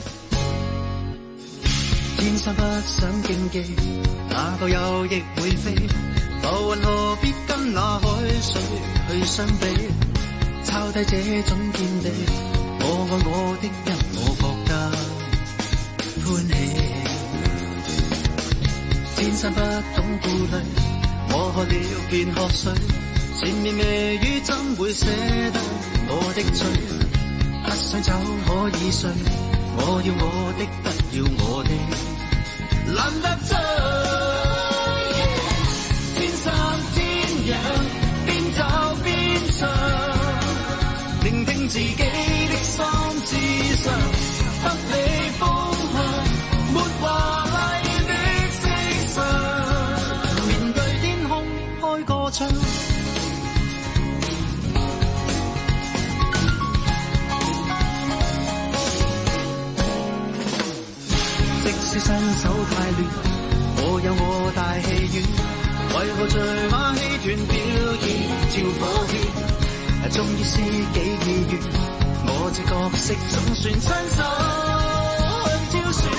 天生不想競技，哪個有亦會飛。浮雲何必跟那海水去相比？抄低這種見地，我愛我的人，我覺得歡喜。天生不懂顧慮，我喝了便喝水。前面微雨怎會捨得我的嘴？不想走可以睡，我要我的，不要我的，懶得追。邊走邊唱，聆聽自己的心之上，不理風向，沒華麗的色相，面對天空開個窗， 照火天，終於是幾月，我這角色總算親手挑選。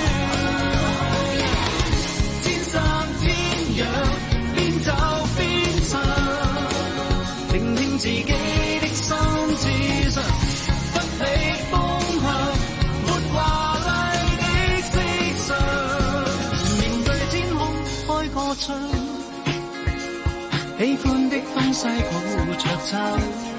天生天養，邊走邊唱，聆聽自己的心智上，不理風向，沒華麗的色相，面對天空開個窗，喜歡的東西抱着走。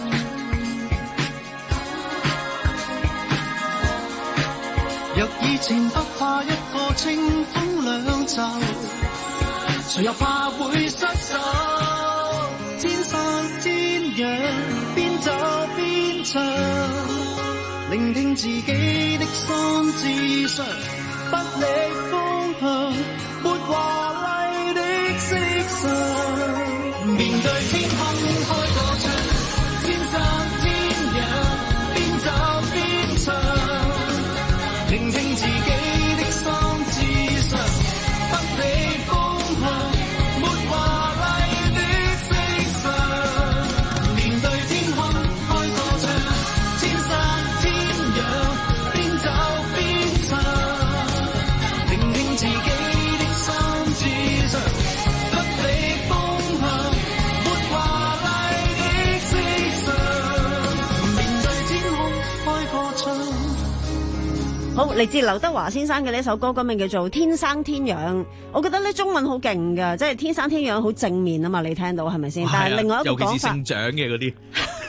若以前不怕一個清風兩袖，誰又怕會失手？天生天養，邊走邊唱，聆聽自己的心智上，不理風向，沒華麗的色相，面對天空開個窗，天生天養，邊走邊唱。聆聽自己的心智上，不理風向，沒華麗的色相，面對天空開個窗，天生天養，邊走邊唱，聆聽自己的心智上，不理風向，沒華麗的色相，面對天空開個窗。 好，嚟自劉德華先生嘅呢首歌，歌名叫做《天生天養》。我覺得咧中文好勁噶，即係天生天養好正面啊嘛，你聽到係咪先？但係另外一個講法， 尤其是姓蔣嘅嗰啲。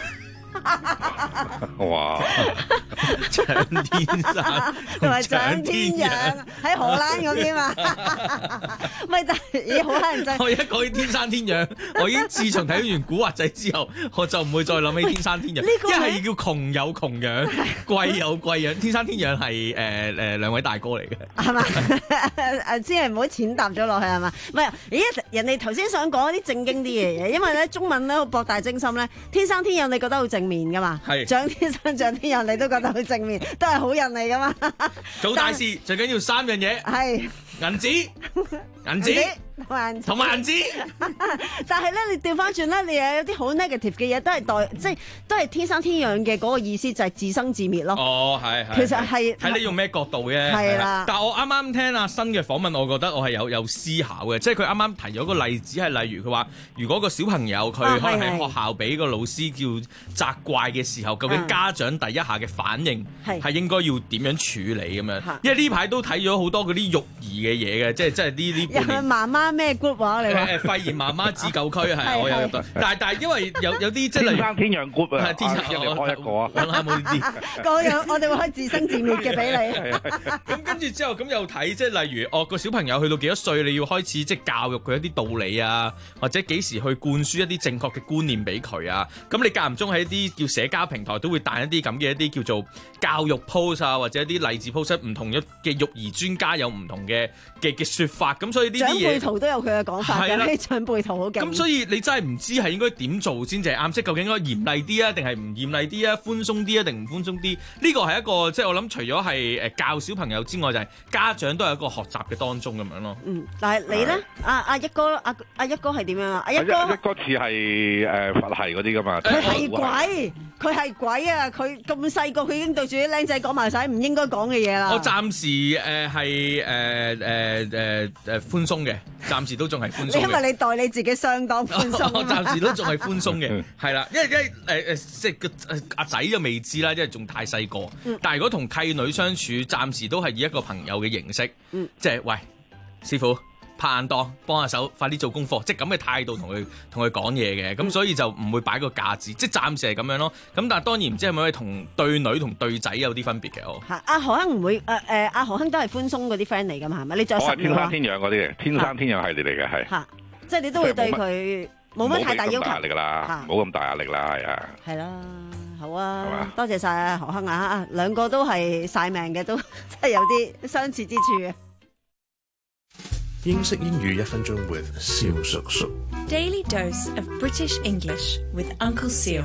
哇！蔣天生同埋蔣天養喺荷蘭嗰邊嘛？咪但係咦，好乞人憎！ 我一講起天生天養，我已經自從睇完古惑仔之後，我就唔會再諗起天生天養。一係叫窮有窮養，貴有貴養。天生天養係誒誒兩位大哥嚟嘅， 係嘛？誒，千祈唔好淺搭咗落去係嘛？唔係，咦？人哋頭先想講啲正經啲嘢，因為咧中文咧博大精深咧，天生天養你覺得好正面㗎嘛？係蔣天生蔣天養你都覺得好正面，都係好人嚟㗎嘛？ 做大事最緊要三樣嘢，係銀紙、銀紙同埋銀紙。 但係咧，你調翻轉咧，你又有啲好 negative 嘅嘢，都係代即係都係天生天養嘅嗰個意思，就係自生自滅咯。 哦，係係。其實係睇你用咩角度嘅。係啦。但係我啱啱聽阿新嘅訪問，我覺得我係有有思考嘅，即係佢啱啱提咗個例子係，例如佢話，如果個小朋友佢可能喺學校俾個老師叫責怪嘅時候，究竟家長第一下嘅反應係應該要點樣處理咁樣？因為呢排都睇咗好多嗰啲育兒嘅嘢嘅，即係即係呢呢半年。 媽媽咩 group 話你話？ 誒肺炎媽媽自救區係我有入到，但係但係因為有有啲即係天生天養 group 啊， 天生天養開一個啊，揾下冇呢啲。 我有我哋會開自生自滅嘅俾你。 咁跟住之後咁又睇即係例如哦個小朋友去到幾多歲，你要開始即係教育佢一啲道理啊，或者幾時去灌輸一啲正確嘅觀念俾佢啊。咁你間唔中喺一啲叫社交平台都會彈一啲咁嘅一啲叫做教育 post 啊，或者一啲勵志 post，唔同嘅育兒專家有唔同嘅嘅嘅説法。咁所以呢啲嘢長輩圖都有佢嘅講法嘅，長輩圖好勁。 咁所以你真係唔知係應該點做先至係啱，即係究竟應該嚴厲啲啊，定係唔嚴厲啲啊，寬鬆啲啊，定唔寬鬆啲？呢個係一個即係我諗，除咗係誒教小朋友之外，就係家長都係一個學習嘅當中咁樣咯。 嗯，但係你咧，阿阿一哥，阿阿一哥係點樣啊？阿一哥一哥似係誒佛系嗰啲噶嘛？ 佢係鬼，佢係鬼啊！佢咁細個，佢已經對住啲僆仔講埋晒唔應該講嘅嘢啦。 我暫時誒係誒誒誒誒寬鬆嘅，暫時都仲係寬鬆。 因為你代你自己相當寬鬆。 我暫時都仲係寬鬆嘅，係啦，因為因為誒誒即係個阿仔就未知啦，因為仲太細個。嗯、但係如果同契女相處，暫時都係以一個朋友嘅形式，嗯、即係喂師傅拍硬檔，幫下手，快啲做功課，即係咁嘅態度同佢同佢講嘢嘅，咁、嗯、所以就唔會擺個架子，即係暫時係咁樣咯。咁但係當然唔知係咪同對女同對仔有啲分別嘅哦。 嚇，阿何亨唔會誒誒，阿何亨都係寬鬆嗰啲 friend 嚟㗎嘛，係咪？你再十秒啊！ 我係天生天養嗰啲嘅，天生天養系列嚟嘅係。嚇， 即係你都會對佢冇乜太大要求。冇咁大壓力㗎啦，冇咁大壓力啦，係啊。係啦。好啊，多謝晒何亨啊！兩個都係晒命嘅，都真係有啲相似之處嘅。 英式英語一分鐘 with 蕭叔叔。 Daily dose of British English with Uncle Seal。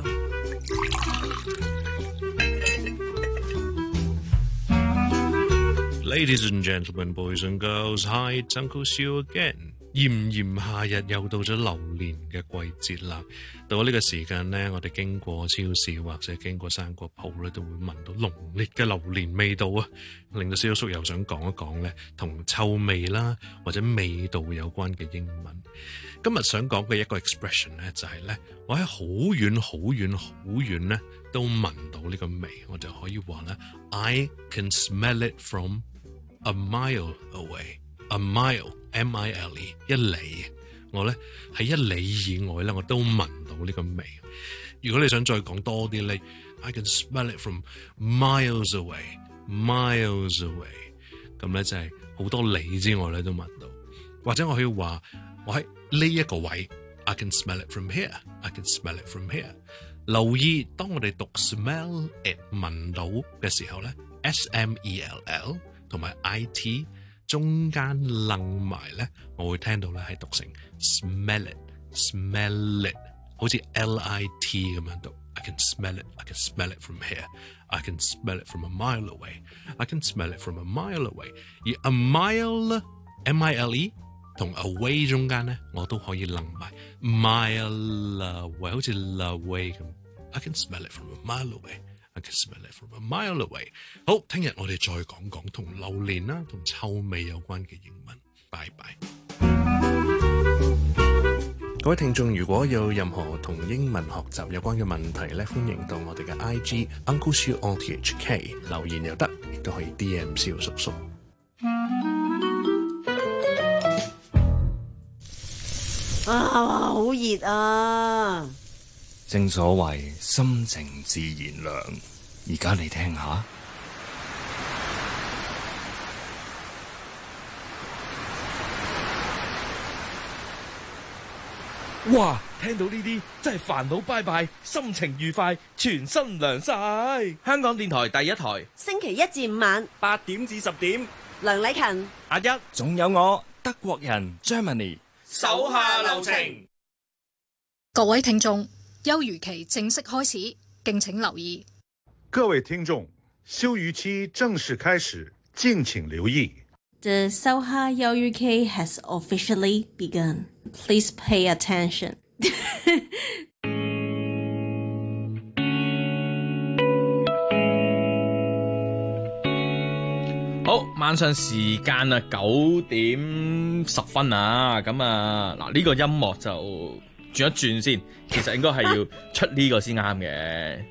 Ladies and gentlemen, boys and girls, hi, it's Uncle Seal again. 炎炎夏日又到咗榴蓮嘅季節啦，到咗呢個時間呢，我哋經過超市或者經過生果鋪咧，都會聞到濃烈嘅榴蓮味道啊，令到蕭叔又想講一講咧，同臭味啦或者味道有關嘅英文。今日想講嘅一個 expression 咧，就係咧，我喺好遠好遠好遠咧都聞到呢個味，我就可以話咧 I can smell it from a mile away。A mile，M I L E， 一里，我咧喺一里以外咧，我都聞到呢個味。如果你想再講多啲咧 ，I can smell it from miles away，miles away， 咁咧就係好多里之外咧都聞到。或者我可以話，我喺呢一個位 ，I can smell it from here，I can smell it from here。留意當我哋讀 smell it 聞到嘅時候咧 ，S M E L L 同埋 I T。中間楞埋咧，我會聽到咧係讀成 smell it，smell it， 好似 L I T 咁樣讀。I can smell it，I can smell it from here，I can smell it from a mile away，I can smell it from a mile away。而 a mile，M I L E 同 away 中間咧，我都可以楞埋 mile away， 好似 away 咁。I can smell it from a mile away。I can smell it from a mile away。 好，聽日我哋再講講同榴蓮啦、同臭味有關嘅英文。拜拜。各位聽眾，如果有任何同英文學習有關嘅問題咧，歡迎到我哋嘅 I G Uncle Siu O T H K 留言又得，亦都可以 D M 蕭叔叔。 啊，好熱啊！ 正所謂心靜自然涼，而家你聽下。 哇！聽到呢啲真係煩惱拜拜，心情愉快，全身涼晒。香港電台第一台， 星期一至五晚八點至十點， 梁禮勤、 阿一， 仲有我德國人 Germany。 手下留情。 各位聽眾，休漁期正式開始，敬請留意。 各位聽眾，休漁期正式開始，敬請留意。 The Soha Yoryuki has officially begun. Please pay attention. 好，晚上時間啊，九點十分啊，咁啊，嗱、這、呢個音樂就轉一轉先，其實應該係要出呢個先啱嘅。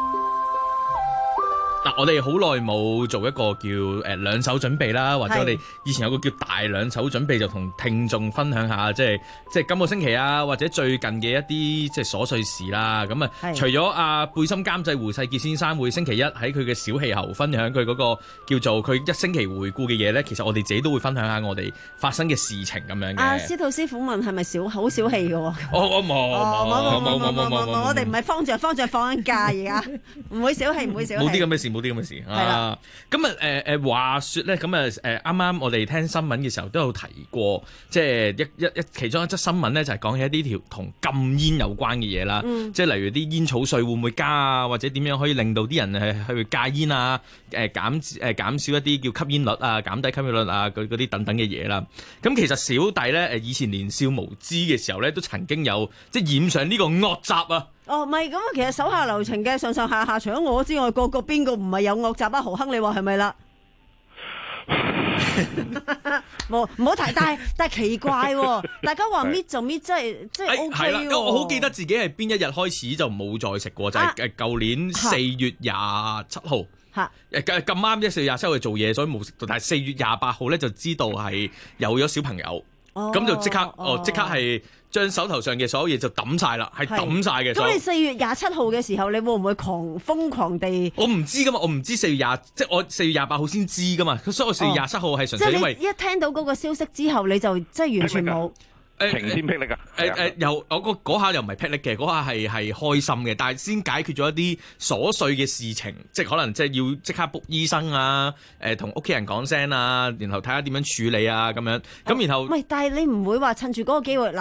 嗱、啊，我哋好耐冇做一個叫誒兩手準備啦，或者我哋以前有個叫大兩手準備，就同聽眾分享下，即係即係今個星期啊，或者最近嘅一啲即係瑣碎事啦。咁啊，除咗阿貝心監製胡世傑先生會星期一喺佢嘅小氣候分享佢嗰個叫做佢一星期回顧嘅嘢咧，其實我哋自己都會分享下我哋發生嘅事情咁樣嘅。 阿司徒師傅問係咪小好小氣嘅喎？ 我我冇冇冇冇冇冇冇， 我哋唔係方丈，方丈放緊假而家，唔會小氣，唔會小氣。 冇啲咁嘅事。冇啲咁嘅事啊！咁啊誒誒話説咧，咁啊誒啱啱我哋聽新聞嘅時候都有提過，即係一一一其中一則新聞咧，就係講起一啲條同禁煙有關嘅嘢啦。嗯、即係例如啲煙草稅會唔會加啊，或者點樣可以令到啲人係去戒煙啊？誒減誒減少一啲叫吸煙率啊，減低吸煙率啊，嗰啲等等嘅嘢啦。咁其實小弟咧誒以前年少無知嘅時候咧，都曾經有即係染上呢個惡習啊！ 哦，唔係咁啊，其實手下留情嘅上上下下，除咗我之外，個個邊個唔係有惡習啊？豪亨，你話係咪啦？冇唔好提，但係但係奇怪喎，大家話搣就搣，真係真係 O K 喎。 我好記得自己係邊一日開始就冇再食過，就係誒舊年四月廿七號嚇誒咁啱，即係四月廿七號去做嘢，所以冇食到。但係四月廿八號咧就知道係有咗小朋友，咁就即刻哦即刻係。將手頭上嘅所有嘢就抌晒啦，係抌晒嘅。 咁你四月廿七號嘅時候，你會唔會狂瘋狂地？ 我唔知噶嘛，我唔知四月廿，即係我四月廿八號先知噶嘛，所以我四月廿七號係純粹因為、哦、 一聽到嗰個消息之後，你就即係完全冇晴天霹靂啊！ 誒誒，又我個嗰下又唔係霹靂嘅，嗰下係係開心嘅，但係先解決咗一啲瑣碎嘅事情，即係可能即係要即刻 book 醫生啊，誒同屋企人講聲啊，然後睇下點樣處理啊咁樣，咁然後唔係、哦，但係你唔會話趁住嗰個機會嗱。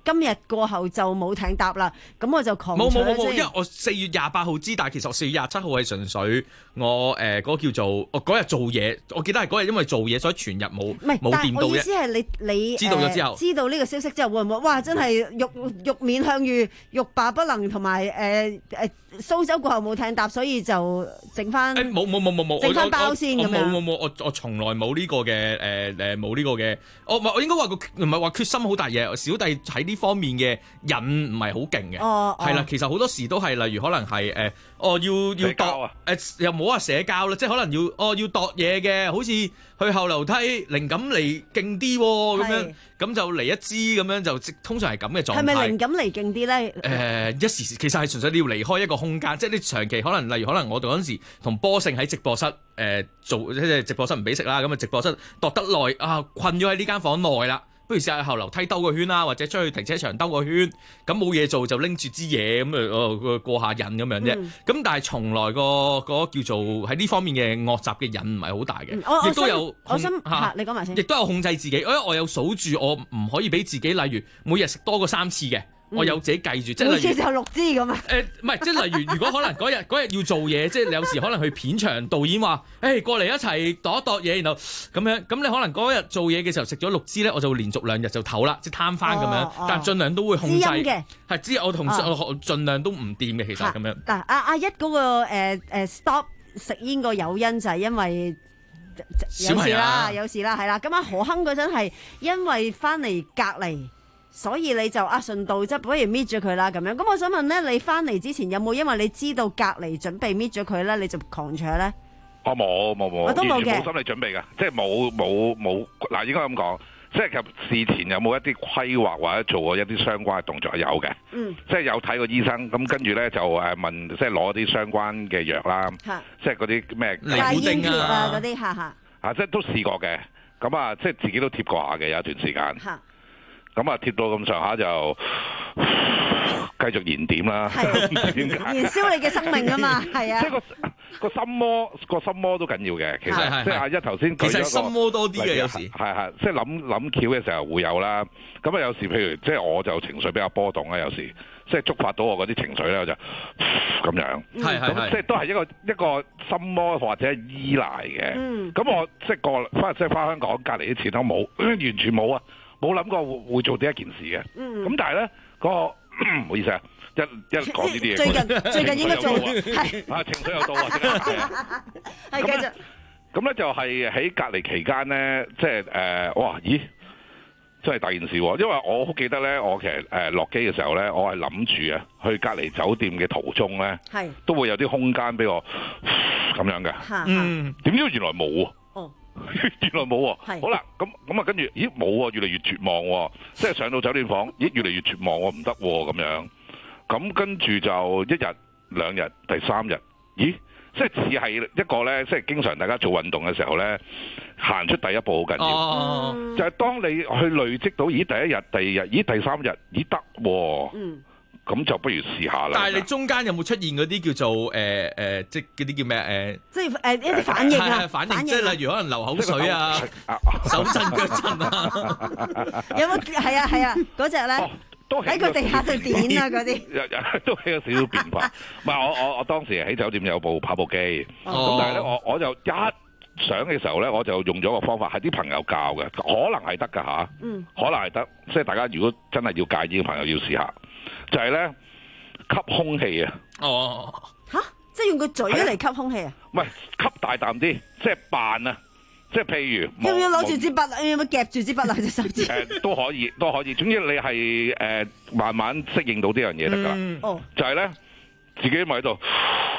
今日過後就冇艇搭啦，咁我就狂搶冇冇冇冇， 先因為我四月廿八號知，但係其實我四月廿七號係純粹我誒嗰、呃那個叫做我嗰日做嘢，我記得係嗰日因為做嘢，所以全日冇唔係， 冇掂到但係我意思係你你知道咗之後、 呃，知道呢個消息之後會唔會哇真係欲欲免向御，欲罷不能，同埋誒誒蘇州過後冇艇搭，所以就整翻誒冇冇冇冇冇， 整翻包先咁樣。 冇冇冇，我我從來冇呢個嘅誒誒冇呢個嘅，我我應該話個唔係話決心好大嘢，小弟喺呢方面嘅癮唔係好勁嘅，係、 哦、 啦、哦，其實好多時都係例如可能係誒、呃，哦要要度誒、呃、又冇話社交啦，即係可能要哦要度嘢嘅，好似去後樓梯靈感嚟勁啲咁樣，咁就嚟一支咁樣就通常係咁嘅狀態。係咪靈感嚟勁啲咧？誒、 呃、一時時其實係純粹你要離開一個空間，即係你長期可能例如可能我哋嗰陣時同波勝喺直播室誒、呃、做，即係直播室唔俾食啦，咁啊直播室度得耐啊，困咗喺呢間房內啦。不如試下後樓梯兜個圈啦，或者出去停車場兜個圈，咁冇嘢做就拎住支嘢咁啊過下癮咁樣啫。咁、嗯、但係從來個個叫做喺呢方面嘅惡習嘅癮唔係好大嘅，亦、嗯、都有我想嚇、啊、你講埋先， 亦都有控制自己。因為我有數住我唔可以俾自己，例如每日食多過三次嘅。我有自己計住，即係每次就六支咁啊！ 誒，唔係，即係例如，如果可能嗰日嗰日要做嘢，即係你有時可能去片場，導演話：誒、欸、過嚟一齊度一度嘢，然後咁樣，咁你可能嗰日做嘢嘅時候食咗六支咧，我就會連續兩日就唞啦，即係攤翻咁樣，哦哦、但係盡量都會控制嘅，係知我同、哦、我盡量都唔掂嘅，其實咁樣。 嗱，阿阿一嗰、那個誒誒、呃、stop 食煙個誘因就係因為有事啦，有事啦，係啦。咁阿何鏗嗰陣係因為翻嚟隔離。所以你就啊順道即係不如搣咗佢啦咁樣。咁我想問咧，你翻嚟之前有冇因為你知道隔離準備搣咗佢咧，你就狂搶咧？ 我冇冇冇， 我都冇嘅， 冇心理準備㗎，即係冇冇冇嗱，應該咁講，即係其事前有冇一啲規劃或者做過一啲相關嘅動作係有嘅，嗯，即係有睇過醫生，咁跟住咧就誒問，即係攞啲相關嘅藥啦，即係嗰啲咩戒煙貼啊嗰啲，下下啊，即係都試過嘅，咁啊，即係自己都貼過下嘅有一段時間。咁啊，貼到咁上下就繼續燃點啦， 燃燒你嘅生命啊嘛，係啊！ 即係個個心魔，個心魔都緊要嘅。其實即係阿一頭先舉咗個， 其實心魔多啲嘅有時， 係係即係諗諗橋嘅時候會有啦。咁啊，有時譬如即係我就情緒比較波動啦，有時即係觸發到我嗰啲情緒咧，我就咁樣。係係係，即係都係一個一個心魔或者係依賴嘅。咁、嗯、我即係過翻即係翻香港隔離啲錢都冇，完全冇啊！冇諗過會會做呢一件事嘅，咁、嗯、但係咧嗰個唔好意思啊，一一講呢啲嘢， 最近最近應該做係啊，情緒又到啊， 係繼續。 咁咧就係喺隔離期間咧，即係誒，哇，咦，真係大件事喎！因為我好記得咧，我其實誒落機嘅時候咧，我係諗住啊，去隔離酒店嘅途中咧，係都會有啲空間俾我咁樣嘅，嗯，點知原來冇啊！原來冇喎，好啦，咁咁啊，跟住，咦冇喎，越嚟越絕望喎，即係上到酒店房，咦越嚟越絕望喎，唔得喎咁樣，咁跟住就一日兩日第三日，咦，即係似係一個咧，即係經常大家做運動嘅時候咧，行出第一步好緊要，哦、就係當你去累積到，咦第一日、第二日、咦第三日，咦得喎。嗯咁就不如試下啦。但係你中間有冇出現嗰啲叫做誒誒、呃呃，即係嗰啲叫咩誒？呃、 即係誒一啲反應啊， 反應，即係例如可能流口水啊、手震腳震啊。 有冇係啊係啊嗰隻咧？喺個地下度點啊嗰啲， 都係有少少變化。唔係我我我當時喺酒店有部跑步機，咁、哦、但係咧我我就一上嘅時候咧，我就用咗個方法，係啲朋友教嘅，可能係得㗎吓，嗯，可能係得。即係大家如果真係要戒煙嘅朋友要試下。就係、是、咧吸空氣啊！ 哦，吓，即係用個嘴嚟吸空氣啊？ 唔係吸大啖啲，即係扮啊！即係譬如要唔要攞住支筆啊？要唔要夾住支筆啊？隻手指誒都可以，都可以。總之你係誒、呃、慢慢適應到呢樣嘢得噶。哦，就係、是、咧自己咪喺度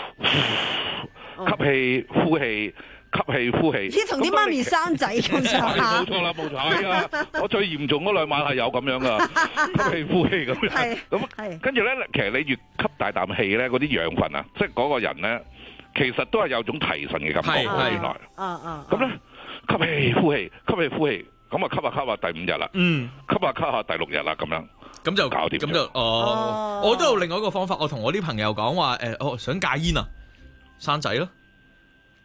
吸氣、呼氣。吸氣呼氣， 似同啲媽咪生仔咁上下。 冇錯啦，冇錯啊！我最嚴重嗰兩晚係有咁樣噶，吸氣呼氣咁樣。咁跟住咧，其實你越吸大啖氣咧，嗰啲養分啊，即係嗰個人咧，其實都係有種提神嘅感覺。原來，嗯嗯。咁咧，吸氣呼氣，吸氣呼氣，咁啊吸下吸下第五日啦，嗯，吸下吸下第六日啦，咁樣， 咁就搞掂。 咁就哦，我都有另外一個方法，我同我啲朋友講話，誒，我想戒煙啊，生仔咯。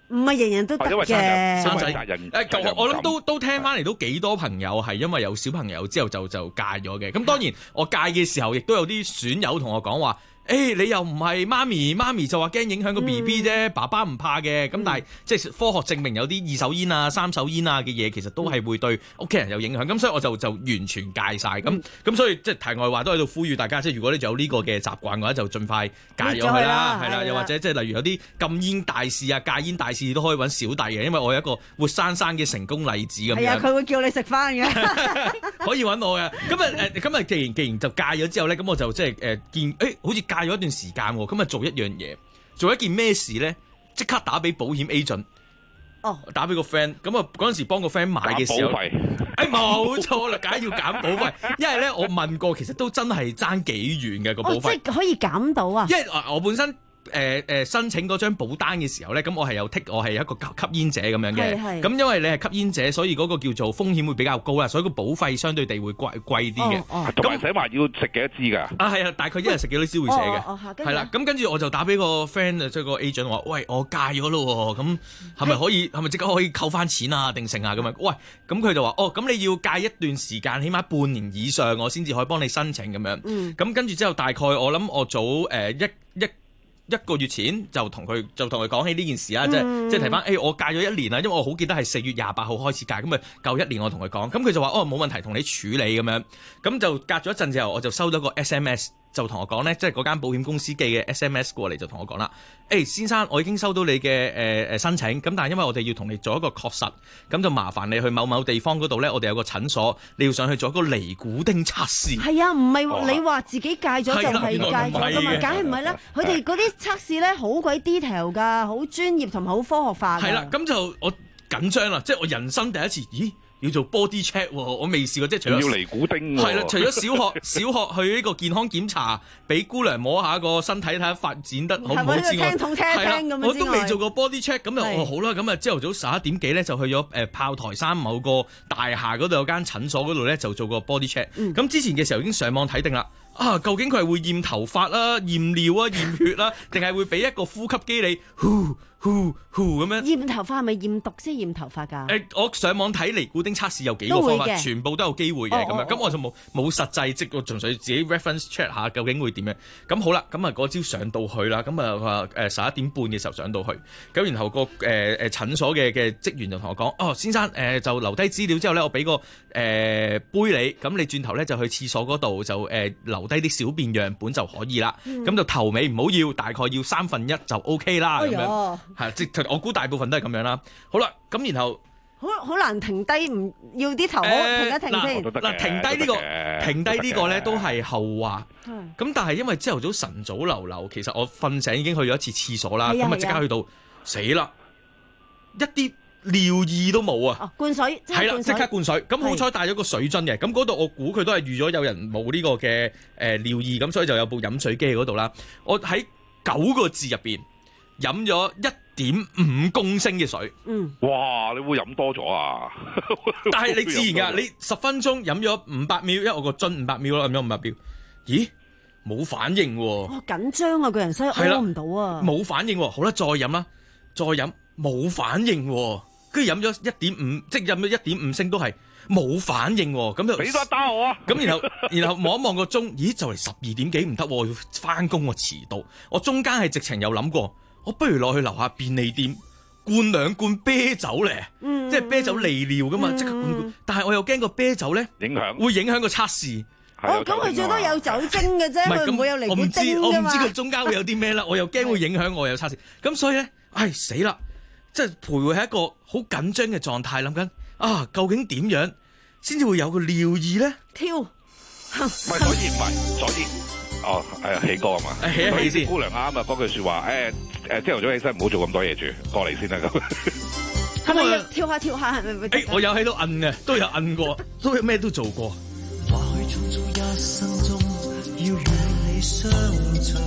唔係人人都得嘅。 生仔誒，我諗都都聽翻嚟都幾多朋友係因為有小朋友之後就就戒咗嘅。咁當然我戒嘅時候，亦都有啲損友同我講話。誒、欸，你又唔係媽咪，媽咪就話驚影響個 B B 啫，嗯、爸爸唔怕嘅。咁、嗯、但係即係科學證明有啲二手煙啊、三手煙啊嘅嘢，其實都係會對屋企人有影響。咁所以我就就完全戒晒。咁咁、嗯、所以即係題外話都喺度呼籲大家，即係如果你有呢個嘅習慣嘅話，就盡快戒咗佢啦，係啦。又或者即係例如有啲禁煙大使啊、戒煙大使都可以揾小弟嘅，因為我有一個活生生嘅成功例子咁樣。係啊， 佢會叫你食翻嘅， 可以揾我嘅。咁啊誒，咁啊既然既然就戒咗之後咧，咁我就即係誒見誒，好似戒咗一段時間。咁啊，做一樣嘢，做一件咩事咧？即刻打俾保險 agent，哦，打俾個 friend。咁啊，嗰陣時幫個 friend 買嘅時候，誒冇錯啦，梗係要減保費。因為咧，我問過，其實都真係爭幾遠嘅個保費。 哦，即係可以減到啊！ 因為我本身。誒誒、呃、申請嗰張保單嘅時候咧，咁我係有剔，我係一個吸煙者咁樣嘅。咁因為你係吸煙者，所以嗰個叫做風險會比較高啦，所以個保費相對地會貴貴啲嘅。 同埋寫埋要食幾多支㗎？ 啊係啊，大概一日食幾多支會寫嘅。係啦，咁跟住我就打俾個 friend 即係個 agent 話：喂，我戒咗咯喎，咁係咪可以係咪即刻可以扣翻錢啊？定成啊咁樣？喂，咁佢就話：哦，咁你要戒一段時間，起碼半年以上，我先至可以幫你申請咁樣。嗯。咁跟住之後，大概我諗我早誒、呃、一一。一一個月前就同佢就同佢講起呢件事啦，嗯、即係即係提翻，誒、欸、我戒咗一年啦，因為我好記得係四月廿八號開始戒，咁啊夠一年我同佢講，咁佢就話哦冇問題，同你處理咁樣，咁就隔咗一陣之後，我就收到個 S M S。就同我講咧，即係嗰間保險公司寄嘅 S M S 過嚟，就同我講啦。誒、欸，先生，我已經收到你嘅誒誒申請，咁但係因為我哋要同你做一個確實，咁就麻煩你去某某地方嗰度咧，我哋有個診所，你要上去做一個尼古丁測試。 係啊，唔係你話自己戒咗就係戒咗㗎嘛，梗係唔係啦。佢哋嗰啲測試咧好鬼 detail 㗎，好專業同埋好科學化㗎。 係啦，咁就我緊張啦，即係我人生第一次，咦？要做 body check 喎，我未試過，即係除咗要尼古丁喎， 係啦，除咗小學小學去呢個健康檢查，俾姑娘摸下個身體睇下發展得好唔好之外，係啦，我都未做過 body check，咁就哦好啦，咁啊朝頭早十一點幾咧就去咗誒炮台山某個大廈嗰度有間診所嗰度咧就做個 body check，咁、嗯、之前嘅時候已經上網睇定啦。啊，究竟佢係會驗頭髮啦、驗尿啊、驗血啦，定係會俾一個呼吸機你呼呼呼咁樣？ 驗頭髮係咪驗毒先驗頭髮㗎？ 誒，我上網睇尼古丁測試有幾個方法，全部都有機會嘅咁樣。咁我就冇冇實際，即我純粹自己 reference check 下究竟會點樣。咁好啦，咁啊嗰朝上到去啦，咁啊話誒十一點半嘅時候上到去，咁然後個誒誒診所嘅嘅職員就同我講：哦，先生誒就留低資料之後咧，我俾個誒杯你，咁你轉頭咧就去廁所嗰度就誒留低啲小便樣本就可以啦，咁、嗯、就頭尾唔好要，大概要三分一就 O K 啦，咁、哎、樣係即係我估大部分都係咁樣啦。好啦，咁然後好好難停低，唔要啲頭，呃、停一停先。 嗱，停低呢、呢個停低呢個咧都係後話。咁但係因為朝頭早晨早流流，其實我瞓醒已經去咗一次廁所啦，咁啊即刻去到死啦，一啲尿意都冇啊！ 灌水係啦， 即刻灌水。咁好彩帶咗個水樽嘅，咁嗰度我估佢都係預咗有人冇呢個嘅誒尿意，咁所以就有部飲水機喺嗰度啦。我喺九個字入邊飲咗一點五公升嘅水。 嗯， 哇！你會飲多咗啊？ 但係你自然噶，你十分鐘飲咗五百 ml，因為我個樽五百 ml 啦，飲咗五百 ml。咦？冇反應喎！ 哦，緊張啊，個人真係屙唔到啊！ 冇反應喎，好啦，再飲啦，再飲冇反應喎。跟住飲咗一點五，即係飲咗一點五升都係冇反應喎，咁就俾多打我啊！ 咁然後然後望一望個鐘，咦就嚟十二點幾唔得喎，要翻工我遲到。我中間係直情有諗過，我不如落去樓下便利店灌兩罐啤酒咧，嗯、即係啤酒利尿噶嘛，即、嗯、刻灌罐。但係我又驚個啤酒咧影響， 會影響個測試。 哦，咁佢最多有酒精嘅啫，佢唔會有尼古丁㗎嘛。 我唔知佢中間會有啲咩啦，我又驚會影響我有測試。咁所以咧，唉死啦！即係徘徊喺一個好緊張嘅狀態，諗緊啊，究竟點樣先至會有個尿意咧？ 跳， 唔係所以唔係所以，哦，係起歌啊嘛， 起一起先。 姑娘啱啊，嗰句説話，誒誒，朝頭早起身唔好做咁多嘢住，過嚟先啦咁。 係咪要跳下跳下？係咪？ 誒，我有喺度摁嘅，都有摁過，都有咩都做過。 或許匆匆一生中，要與你相隨，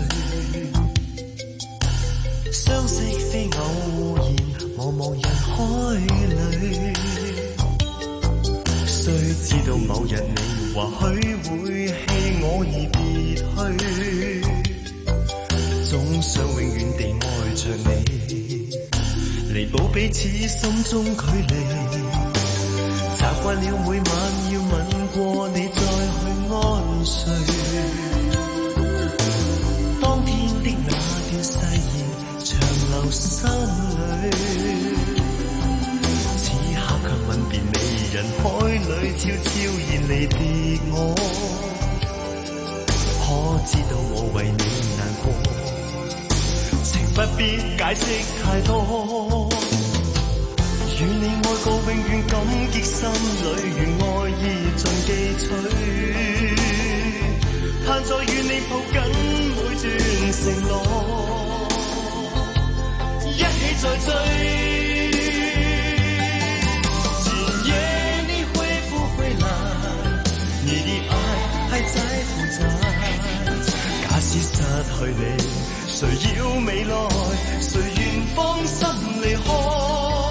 相識非偶然。茫茫人海裏，雖知道某日你或許會棄我而別去，總想永遠地愛着你， 彌補彼此心中距離。習慣了每晚要吻過你再去安睡。當天的那段誓言長留心裏，此刻卻吻別你，人海裏悄悄然離別我。可知道我為你難過，情不必解釋太多。與你愛過永遠感激心裏，願愛意盡記取。盼再與你抱緊每段承諾，一起再追。今夜你會不會來？你的愛還在不在？假使失去你，誰要未來？誰願放心離開？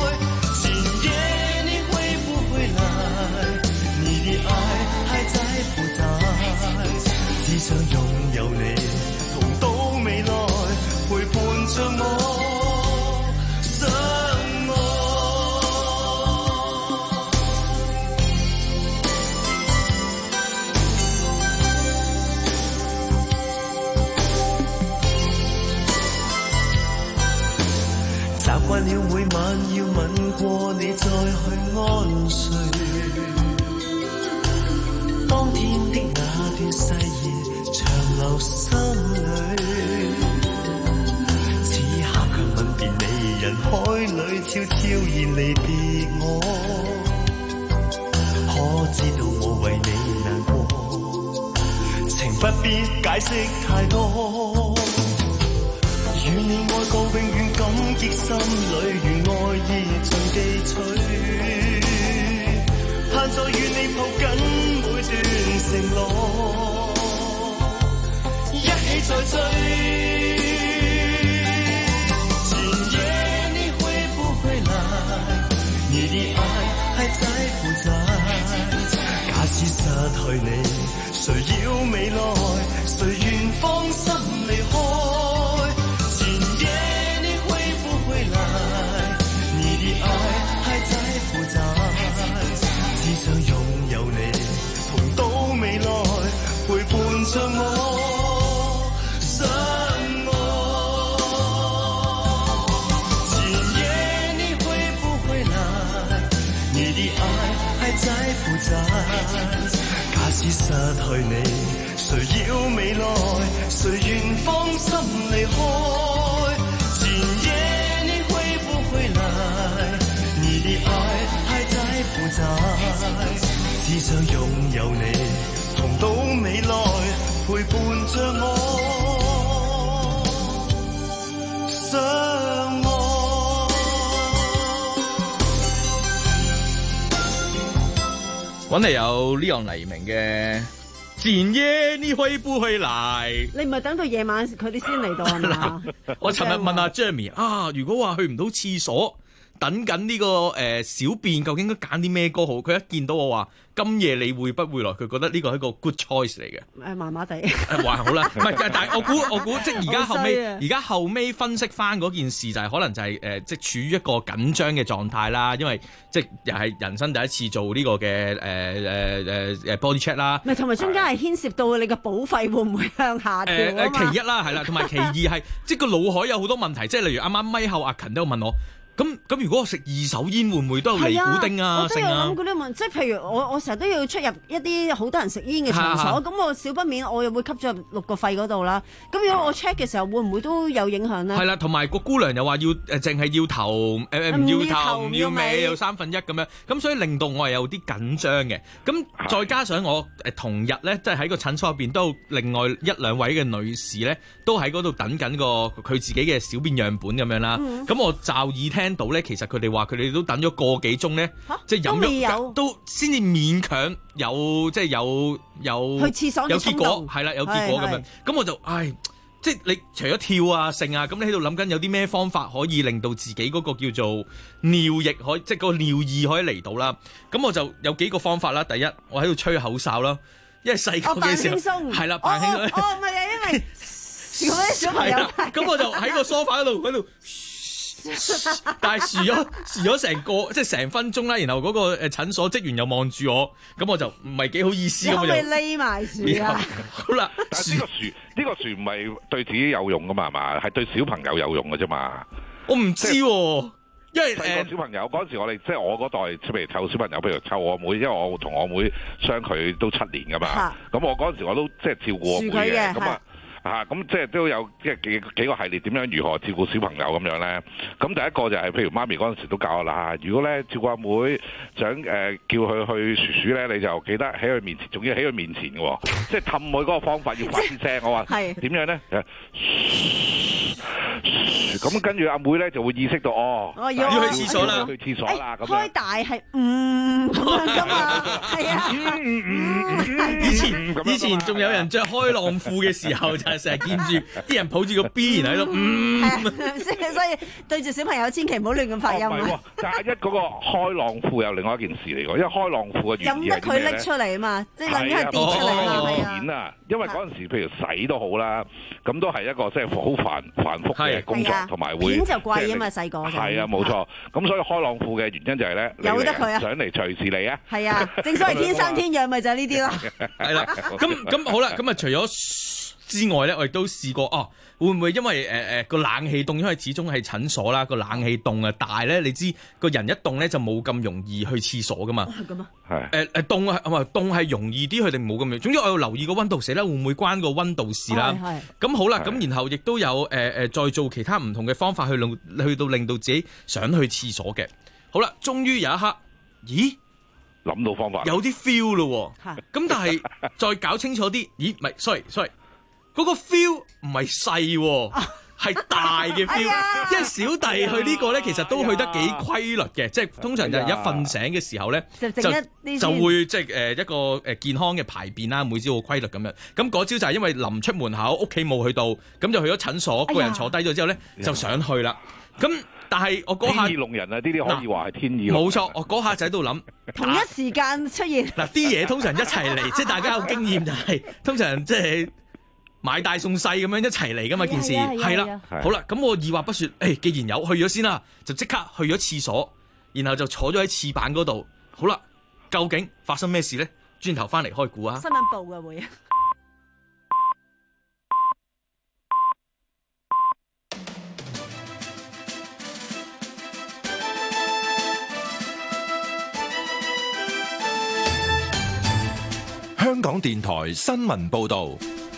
只想擁有你，同到未來，陪伴着我，相愛。習慣了每晚要吻過你再去安睡。當天的那段誓言長留心裏，此刻卻吻別你，人海裏悄悄然離別我。可知道我為你難過，情不必解釋太多。與你愛過永遠感激心裏，願愛意盡記取。盼再與你抱緊每段承諾，一起再追。今夜你會不會來？你的愛還在不在？假使失去你，誰要未來？誰願放心離開？今夜你會不會來？你的愛還在不在？只想擁有你，同到未來，陪伴着我，相愛。今夜你會不會來？你的愛還在不在？假使失去你，誰要未來？誰願放心離開？今夜你會不會來？你的愛還在不在？只想擁有你，同到未來，陪伴着我，相愛。 揾嚟有呢樣黎明嘅前夜你會不會嚟？ 你唔係等到夜晚佢哋先嚟到係嘛？ 我尋日問阿 Jamie 啊，如果話去唔到廁所，等緊呢、這個誒、呃、小便，究竟應該揀啲咩歌好？佢一見到我話今夜你會不會來，佢覺得呢個係一個 good choice 嚟嘅。 誒麻麻地， 還好啦，唔係，但係我估我估即係而家後尾，而家後尾分析翻嗰件事就係、是、可能就係、是、誒、呃、即係處於一個緊張嘅狀態啦，因為即係又係人生第一次做呢個嘅誒誒誒誒 body check 啦。 唔係，同埋中間係牽涉到你個保肺會唔會向下掉啊嘛？ 誒誒，其一啦，係啦，同埋其二係即係個腦海有好多問題，即係例如啱啱咪後阿勤都有問我。咁咁，如果我食二手煙，會唔會都有尼古丁啊？ 我都有諗過呢個問題，即係譬如我我成日都要出入一啲好多人食煙嘅場所，咁我少不免我又會吸咗入六個肺嗰度啦。咁如果我 check 嘅時候，會唔會都有影響咧？係啦，同埋個姑娘又話要誒，淨係要頭誒唔要頭唔要尾，有三分一咁樣。咁所以令到我係有啲緊張嘅。咁再加上我誒同日咧，即係喺個診所入邊都有另外一兩位嘅女士咧，都喺嗰度等緊個佢自己嘅小便樣本咁樣啦。咁、嗯、我驟耳聽到咧，其實佢哋話佢哋都等咗個幾鐘咧，即係飲咗都先至勉強有即係有有去廁所有結果係啦，有結果咁樣。咁我就唉，即係你除咗跳啊、剩啊，咁你喺度諗緊有啲咩方法可以令到自己嗰個叫做尿液可以即係個尿意可以嚟到啦。咁我就有幾個方法啦。第一，我喺度吹口哨啦，因為細個嘅時候係啦，扮輕鬆。哦，唔係啊，因為嗰啲小朋友。咁我就喺個梳化嗰度喺度。 但係樹咗樹咗成個即係成分鐘啦，然後嗰個誒診所職員又望住我，咁我就唔係幾好意思咁樣。 可唔可以匿埋樹啊？ 好啦， 但係呢個樹呢個樹唔係對自己有用噶嘛，係嘛？係對小朋友有用嘅啫嘛。 我唔知喎。因為細個小朋友嗰陣時，我哋即係我嗰代，譬如湊小朋友，譬如湊我妹，因為我同我妹相距都七年噶嘛。咁我嗰陣時我都即係照顧我妹嘅，咁啊啊咁即係都有即係幾幾個系列點樣如何照顧小朋友咁樣咧。咁第一個就係、是、譬如媽咪嗰陣時都教我啦，如果咧照顧阿妹，想誒、呃、叫佢去鼠鼠咧，你就記得喺佢面前，仲要喺佢面前嘅喎，即係氹佢嗰個方法要發啲聲。我話點樣咧？咁跟住阿妹咧就會意識到哦， 要去廁所啦， 去廁所啦。咁開大係嗯咁樣噶嘛，係啊。 以前以前仲有人着開浪褲嘅時候，就係成日見住啲人抱住個 B 然喺度嗯。 所以對住小朋友千祈唔好亂咁發音啊。 唔係喎，但係一嗰個開浪褲有另外一件事嚟㗎，因為開浪褲嘅原意係咩咧？ 任得佢拎出嚟啊嘛，即係諗佢跌出嚟啊嘛。 啊，因為嗰陣時譬如洗都好啦，咁都係一個即係好繁繁複嘅工作，同埋會片就貴啊嘛，細個係啊，冇錯。咁所以開浪褲嘅原因就係咧， 由得佢啊， 上嚟隨時嚟啊。 係啊，正所謂天生天養，咪就係呢啲咯。 係啦，咁咁好啦，咁啊除咗之外咧，我亦都試過哦。會唔會因為誒誒個冷氣凍，因為始終係診所啦，個冷氣凍啊大咧，你知個人一凍咧就冇咁容易去廁所噶嘛。 係咁啊。 係誒誒凍啊，唔係凍係容易啲，佢哋冇咁樣。總之我要留意個溫度，寫咧會唔會關個溫度事啦？係。咁好啦，咁然後亦都有誒誒、呃、再做其他唔同嘅方法去令去到令到自己想去廁所嘅。好啦，終於有一刻，咦？ 諗到方法。有啲 feel 咯喎。咁但係再搞清楚啲，咦？唔係 ，sorry sorry。嗰個 feel 唔係細喎，係大嘅 feel。因為小弟去呢個咧，其實都去得幾規律嘅，即係通常就係一瞓醒嘅時候咧，就就會即係誒一個誒健康嘅排便啦，每朝好規律咁樣。咁嗰朝就係因為臨出門口，屋企冇去到，咁就去咗診所，個人坐低咗之後咧，就想去啦。咁但係我嗰下天意弄人啊！呢啲可以話係天意。 冇錯，我嗰下就喺度諗， 同一時間出現。 嗱啲嘢通常一齊嚟，即係大家有經驗就係通常即係。買大送細咁樣一齊嚟噶嘛件事，係啦，好啦，咁我二話不說，誒、哎，既然有去咗先啦，就即刻去咗廁所，然後就坐咗喺廁板嗰度，好啦，究竟發生咩事咧？轉頭翻嚟開估啊！ 新聞報嘅會啊！ 香港電台新聞報道。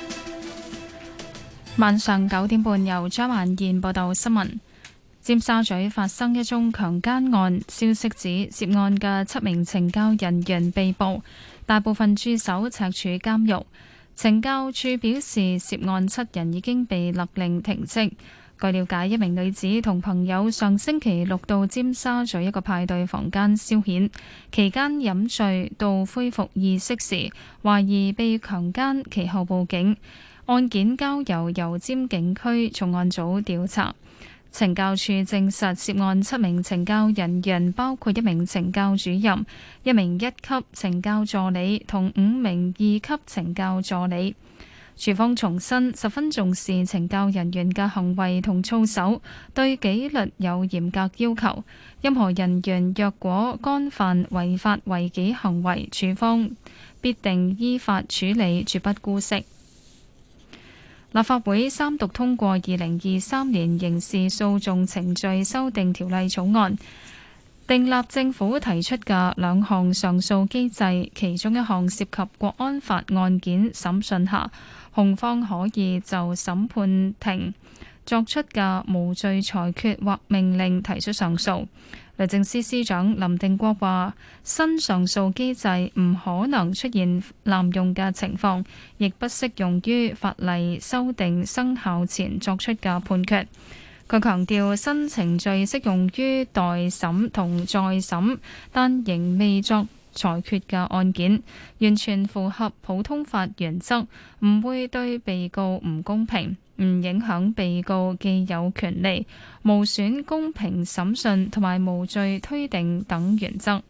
晚上九點半，由張萬燕報道新聞。尖沙咀發生一宗強姦案，消息指涉案嘅七名懲教人員被捕，大部分駐守赤柱監獄。懲教處表示，涉案七人已經被勒令停職。據了解，一名女子同朋友上星期六到尖沙咀一個派對房間消遣，期間飲醉到恢復意識時，懷疑被強姦，其後報警。案件交由油尖警區重案組調查。懲教處證實涉案七名懲教人員包括一名懲教主任、一名一級懲教助理同五名二級懲教助理。處方重申十分重視懲教人員嘅行為同操守，對紀律有嚴格要求。任何人員若果干犯違法違紀行為，處方必定依法處理，絕不姑息。立法會三讀通過二零二三年刑事訴訟程序修訂條例草案，訂立政府提出嘅兩項上訴機制，其中一項涉及國安法案件審訊下，控方可以就審判庭作出嘅無罪裁決或命令提出上訴。律政司司長林定國話：新上訴機制唔可能出現濫用嘅情況，亦不適用於法例修訂生效前作出嘅判決。佢強調，新程序適用於待審同再審，但仍未作裁決嘅案件，完全符合普通法原則，唔會對被告唔公平，唔影響被告既有權利，無損公平審訊同埋無罪推定等原則。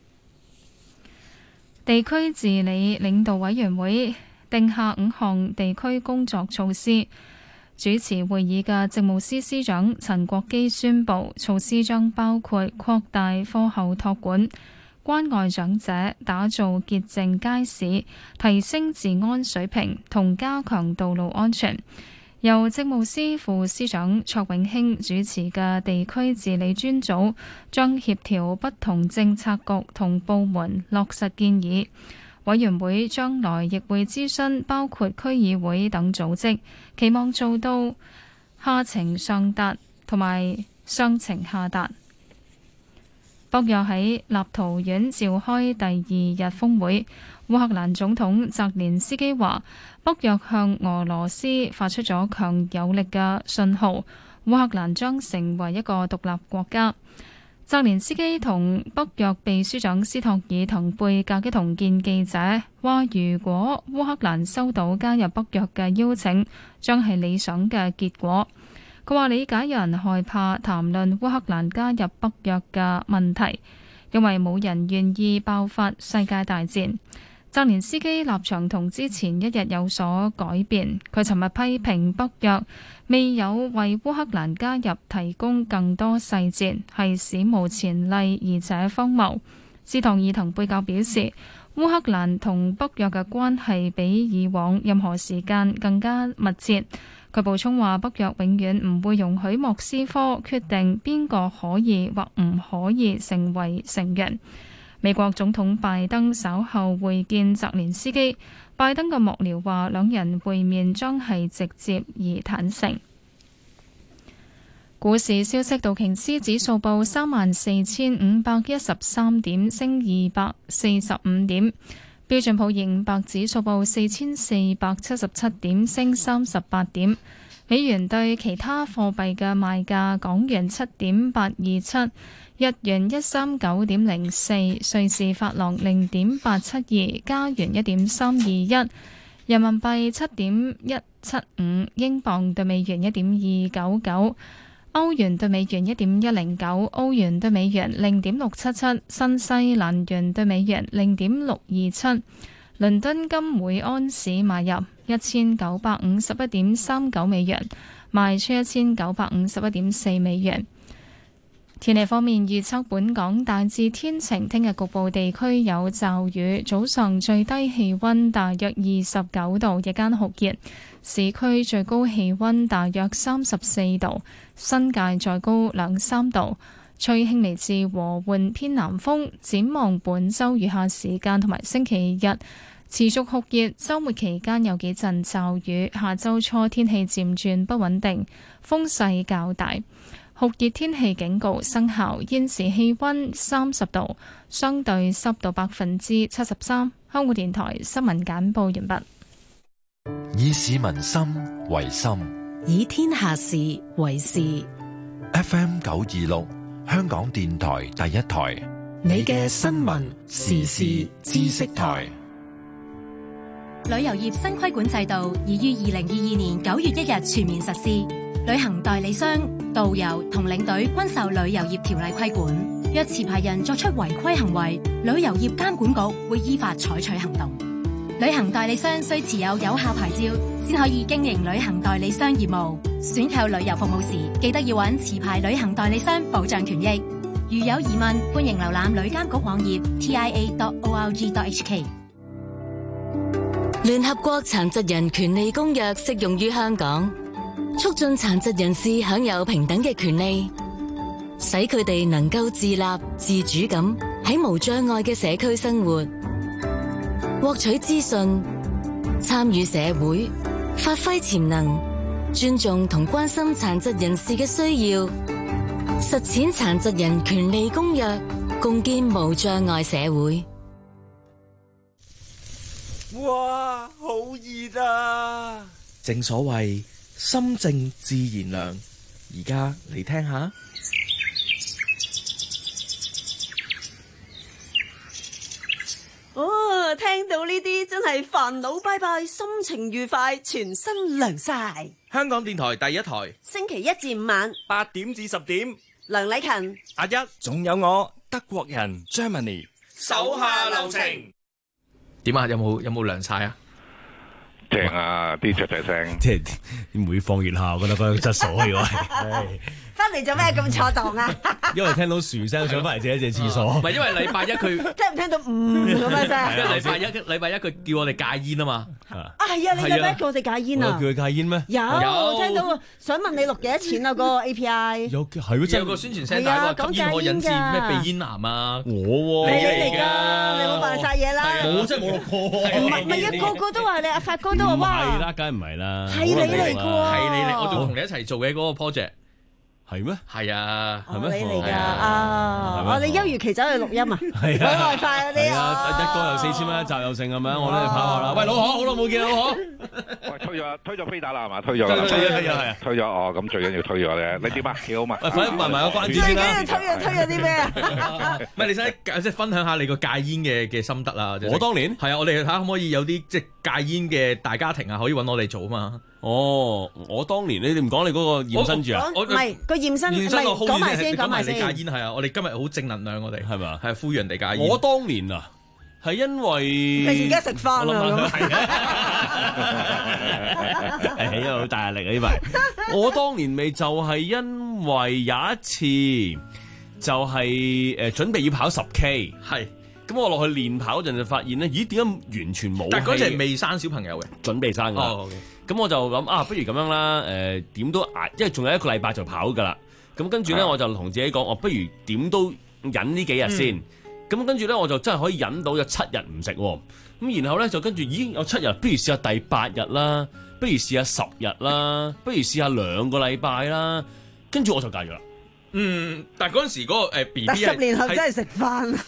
地區治理領導委員會定下五項地區工作措施， 主持會議嘅政務司司長陳國基宣布，措施將包括擴大課後託管、關愛長者、打造潔淨街市、提升治安水平同加強道路安全。由政務司副司長卓永興主持嘅地區治理專組將協調不同政策局同部門落實建議。委員會將來亦會諮詢包括區議會等組織，期望做到下情上達同埋上情下達。北約喺立陶宛召開第二日峰會，烏克蘭總統澤連斯基話，北約向俄羅斯發出咗強有力嘅信號，烏克蘭將成為一個獨立國家。澤連斯基同北約秘書長斯托爾滕貝格一同見記者，話如果烏克蘭收到加入北約嘅邀請，將係理想嘅結果。佢話理解有人害怕談論烏克蘭加入北約嘅問題，因為冇人願意爆發世界大戰。澤連斯基立場同之前一日有所改變，佢尋日批評北約未有為烏克蘭加入提供更多細節，係史無前例而且荒謬。斯托爾滕貝格表示，烏克蘭同北約嘅關係比以往任何時間更加密切。佢補充話，北約永遠唔會容許莫斯科決定邊個可以或唔可以成為成員。美國總統拜登稍後會見澤連斯基，拜登嘅幕僚話兩人會面將係直接而坦誠。股市消息，道瓊斯指數報三萬四千五百一十三點，升二百四十五點；標準普爾五百指數報四千四百七十七點，升三十八點。美元對其他貨幣嘅賣價：港元七點八二七。日元一三九點零四，瑞士法郎零點八七二，加元一點三二一，人民幣七點一七五，英鎊對美元一點二九九，歐元對美元一點一零九，歐元對美元零點六七七，新西蘭元對美元零點六二七。倫敦金每安士買入一千九百五十一點三九美元，賣出一千九百五十一點四美元。天氣方面，預測本港大致天晴，聽日局部地區有驟雨，早上最低氣溫大約二十九度，日間酷熱，市區最高氣溫大約三十四度，新界再高兩三度，吹輕微至和緩偏南風。展望本週餘下時間同埋星期日持續酷熱，週末期間有幾陣驟雨，下週初天氣漸轉不穩定，風勢較大。酷熱天氣警告生效，現時氣溫三十度，相對濕度百分之七十三。香港電台新聞簡報完畢。 以市民心為心， 以天下事為事。 F M 九二六，香港電台第一台， 你嘅新聞時事知識台。 旅遊業新規管制度已於二零二二年九月一日全面實施。旅行代理商、導遊同領隊均受旅遊業條例規管。若持牌人作出違規行為，旅遊業監管局會依法採取行動。旅行代理商須持有有效牌照，先可以經營旅行代理商業務。選購旅遊服務時，記得要揾持牌旅行代理商保障權益。如有疑問，歡迎瀏覽旅監局網頁 t i a dot org dot h k。 聯合國殘疾人權利公約適用於香港，促進殘疾人士享有平等嘅權利，使佢哋能夠自立自主咁喺無障礙嘅社區生活，獲取資訊，參與社會，發揮潛能，尊重同關心殘疾人士嘅需要，實踐殘疾人權利公約，共建無障礙社會。 哇，好熱啊！正所謂心靜自然涼，而家嚟聽下。 哦，聽到呢啲真係煩惱拜拜，心情愉快，全身涼晒。 香港電台第一台， 星期一至五晚八點至十點， 梁禮勤、 阿一，仲有我德國人 Germany， 手下留情。點啊？有冇有冇涼晒啊？ 正啊！啲雀仔聲， 即係每況愈下，我覺得嗰個質素可以話係。 翻嚟做咩咁錯檔啊？ 因為聽到樹聲，想翻嚟借一借廁所。 唔係因為禮拜一佢聽唔聽到嗯咁樣聲？ 禮拜一禮拜一佢叫我哋戒煙啊嘛。 啊係啊！你禮拜一叫我哋戒煙啊？ 叫佢戒煙咩？ 有聽到，想問你錄幾多錢啊？嗰個 A P I 有係喎， 有個宣傳聲帶話吸煙可引致咩鼻咽癌啊？ 我喎， 你嚟㗎，你冇扮晒嘢啦！ 我真係冇錄過。 唔係唔係啊，個個都話你，阿發哥都話哇。 係啦，梗係唔係啦。 係你嚟㗎喎， 係你嚟，我仲同你一齊做嘅嗰個 project。 係咩？ 係啊， 係咩？你嚟㗎啊！哦，你休漁期走去錄音啊？ 係啊， 外快嗰啲啊！一個又四千蚊一集又剩係咪？我都嚟跑下啦。喂，老何，好耐冇見啦，老何。 喂，推咗推咗飛打啦係嘛？推咗， 推咗，推咗，係啊， 推咗哦。咁最緊要推咗咧，你點啊？幾好嘛？ 喂，快啲問埋個關子先啦。 最緊要推咗推咗啲咩啊？ 唔係你使即係分享下你個戒煙嘅嘅心得啦。 我當年係啊，我哋睇下可唔可以有啲即係戒煙嘅大家庭啊，可以揾我哋做啊嘛。 哦，我當年你哋唔講你嗰個驗身住啊？ 唔係個驗身，唔係講埋先，講埋先。 你戒煙係啊，我哋今日好正能量，我哋係咪啊？係呼籲人哋戒煙。 我當年啊，係因為你而家食飯啊咁。 係因為好大壓力啊！呢排我當年咪就係因為有一次就係誒準備要跑十 K， 係咁我落去練跑嗰陣就發現咧，咦點解完全冇？ 但係嗰陣未生小朋友嘅， 準備生㗎。哦，咁我就諗啊，不如咁樣啦，誒、呃、點都捱，因為仲有一個禮拜就跑㗎啦。咁跟住咧，我就同自己講，我不如點都忍呢幾日先。咁、嗯、跟住咧，我就真係可以忍到有七日唔食。咁然後咧就跟住，咦有七日，不如試下第八日啦，不如試下十日啦，不如試下兩個禮拜啦。跟住我就戒咗啦。 嗯，但係嗰陣時嗰個誒 B B 十年後真係食飯。 呢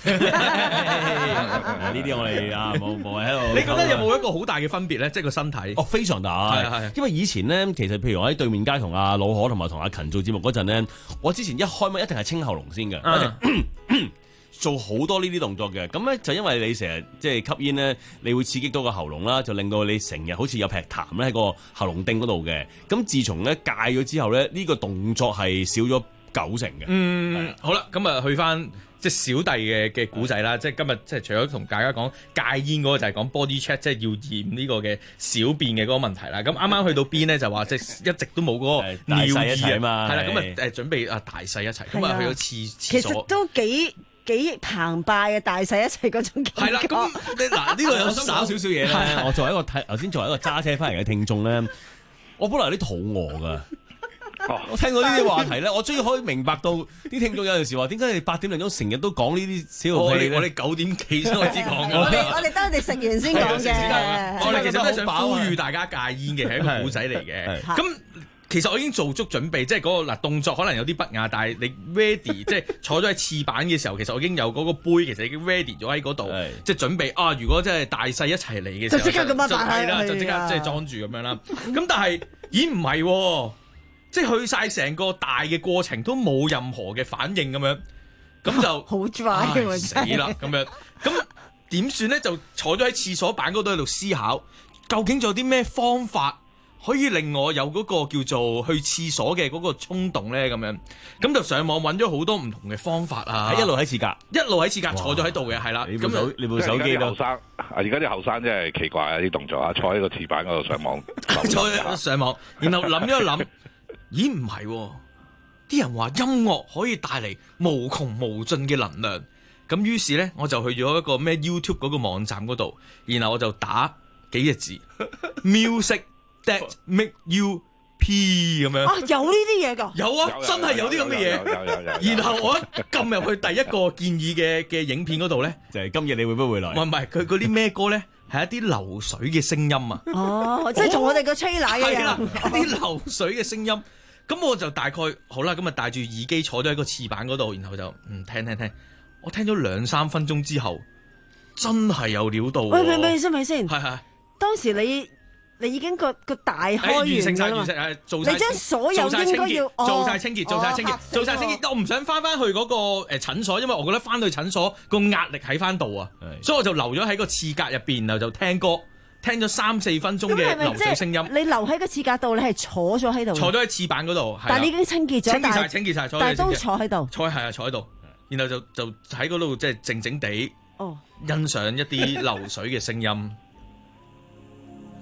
啲我哋啊冇冇喺度。 你覺得有冇一個好大嘅分別咧？即係個身體。 哦，非常大。係係。因為以前咧，其實譬如我喺對面街同阿老可同埋同阿勤做節目嗰陣咧，我之前一開麥一定係清喉嚨先嘅，嗯、做好多呢啲動作嘅。咁咧就因為你成日即係吸煙咧，你會刺激到個喉嚨啦，就令到你成日好似有劈痰咧喺個喉嚨釘嗰度嘅。咁自從咧戒咗之後咧，呢、呢個動作係少咗九成嘅。 嗯，好啦，咁啊去翻即係小弟嘅嘅古仔啦，即係今日即係除咗同大家講戒煙嗰個就係講 body check，即係要驗呢個嘅小便嘅嗰個問題啦。咁啱啱去到邊咧就話即係一直都冇嗰個尿意啊嘛，係啦，咁啊誒準備啊大細一齊，咁啊去咗廁廁所， 其實都幾幾澎湃嘅大細一齊嗰種感覺。係啦， 咁嗱呢個有少少少嘢咧。 我作為一個睇頭先作為一個揸車翻嚟嘅聽眾咧，我本來有啲肚餓㗎。哦、我聽過呢啲話題咧，我終於可以明白到啲聽眾有陣時話點解你八點零鐘成日都講呢啲小號戲。 我哋九點幾先開始講嘅。 我哋我哋等你哋食完先講嘅。 我哋其實都係想呼籲大家戒煙嘅，係一個古仔嚟嘅。咁其實我已經做足準備，即係嗰個嗱動作可能有啲不雅，但係你 ready 即係坐咗喺廁板嘅時候，其實我已經有嗰個杯，其實已經 ready 咗喺嗰度，即係準備啊！如果真係大細一齊嚟嘅時候， 就即刻咁樣係啦，就即刻即係裝住咁樣啦。咁但係咦唔係喎？即係去晒成個大嘅過程都冇任何嘅反應咁樣，咁就好 dry 死啦咁樣，咁點算咧？就坐咗喺廁所板嗰度喺度思考，究竟仲有啲咩方法可以令我有嗰個叫做去廁所嘅嗰個衝動咧？咁樣，咁就上網揾咗好多唔同嘅方法啊！ 喺一路喺廁格， 一路喺廁格坐咗喺度嘅，係啦。 你部手，你部手機後生啊！而家啲後生真係奇怪啊！啲動作啊，坐喺個廁板嗰度上網， 坐上網，然後諗一諗。咦唔係，啲人話音樂可以帶嚟無窮無盡嘅能量，咁於是咧我就去咗一個咩 YouTube 嗰個網站嗰度，然後我就打幾隻字，music that make you pee 咁樣。 啊有呢啲嘢㗎？ 有啊，真係有啲咁嘅嘢。然後我一撳入去第一個建議嘅嘅影片嗰度咧， 就係今日你會不會來？ 唔係唔係，佢嗰啲咩歌咧？係一啲流水嘅聲音啊！ 哦，即係同我哋個吹奶一樣， 啲流水嘅聲音。咁我就大概好啦，咁啊戴住耳機坐咗喺個廁板嗰度，然後就嗯聽聽聽，我聽咗兩三分鐘之後，真係有料到。 喂，咪咪先，咪先。 係係。當時你你已經個個大開完㗎啦嘛。你將所有應該要做晒清潔，做晒清潔，做晒清潔。我唔想翻翻去嗰個誒診所，因為我覺得翻去診所個壓力喺翻度啊，所以我就留咗喺個廁格入邊，然後就聽歌。聽咗三四分鐘嘅流水聲音， 你留喺個廁格度，你係坐咗喺度， 坐咗喺廁板嗰度， 但係你已經清潔咗， 清潔晒，清潔晒， 但係都坐喺度， 坐係啊，坐喺度，然後就就喺嗰度即係靜靜地，哦，欣賞一啲流水嘅聲音。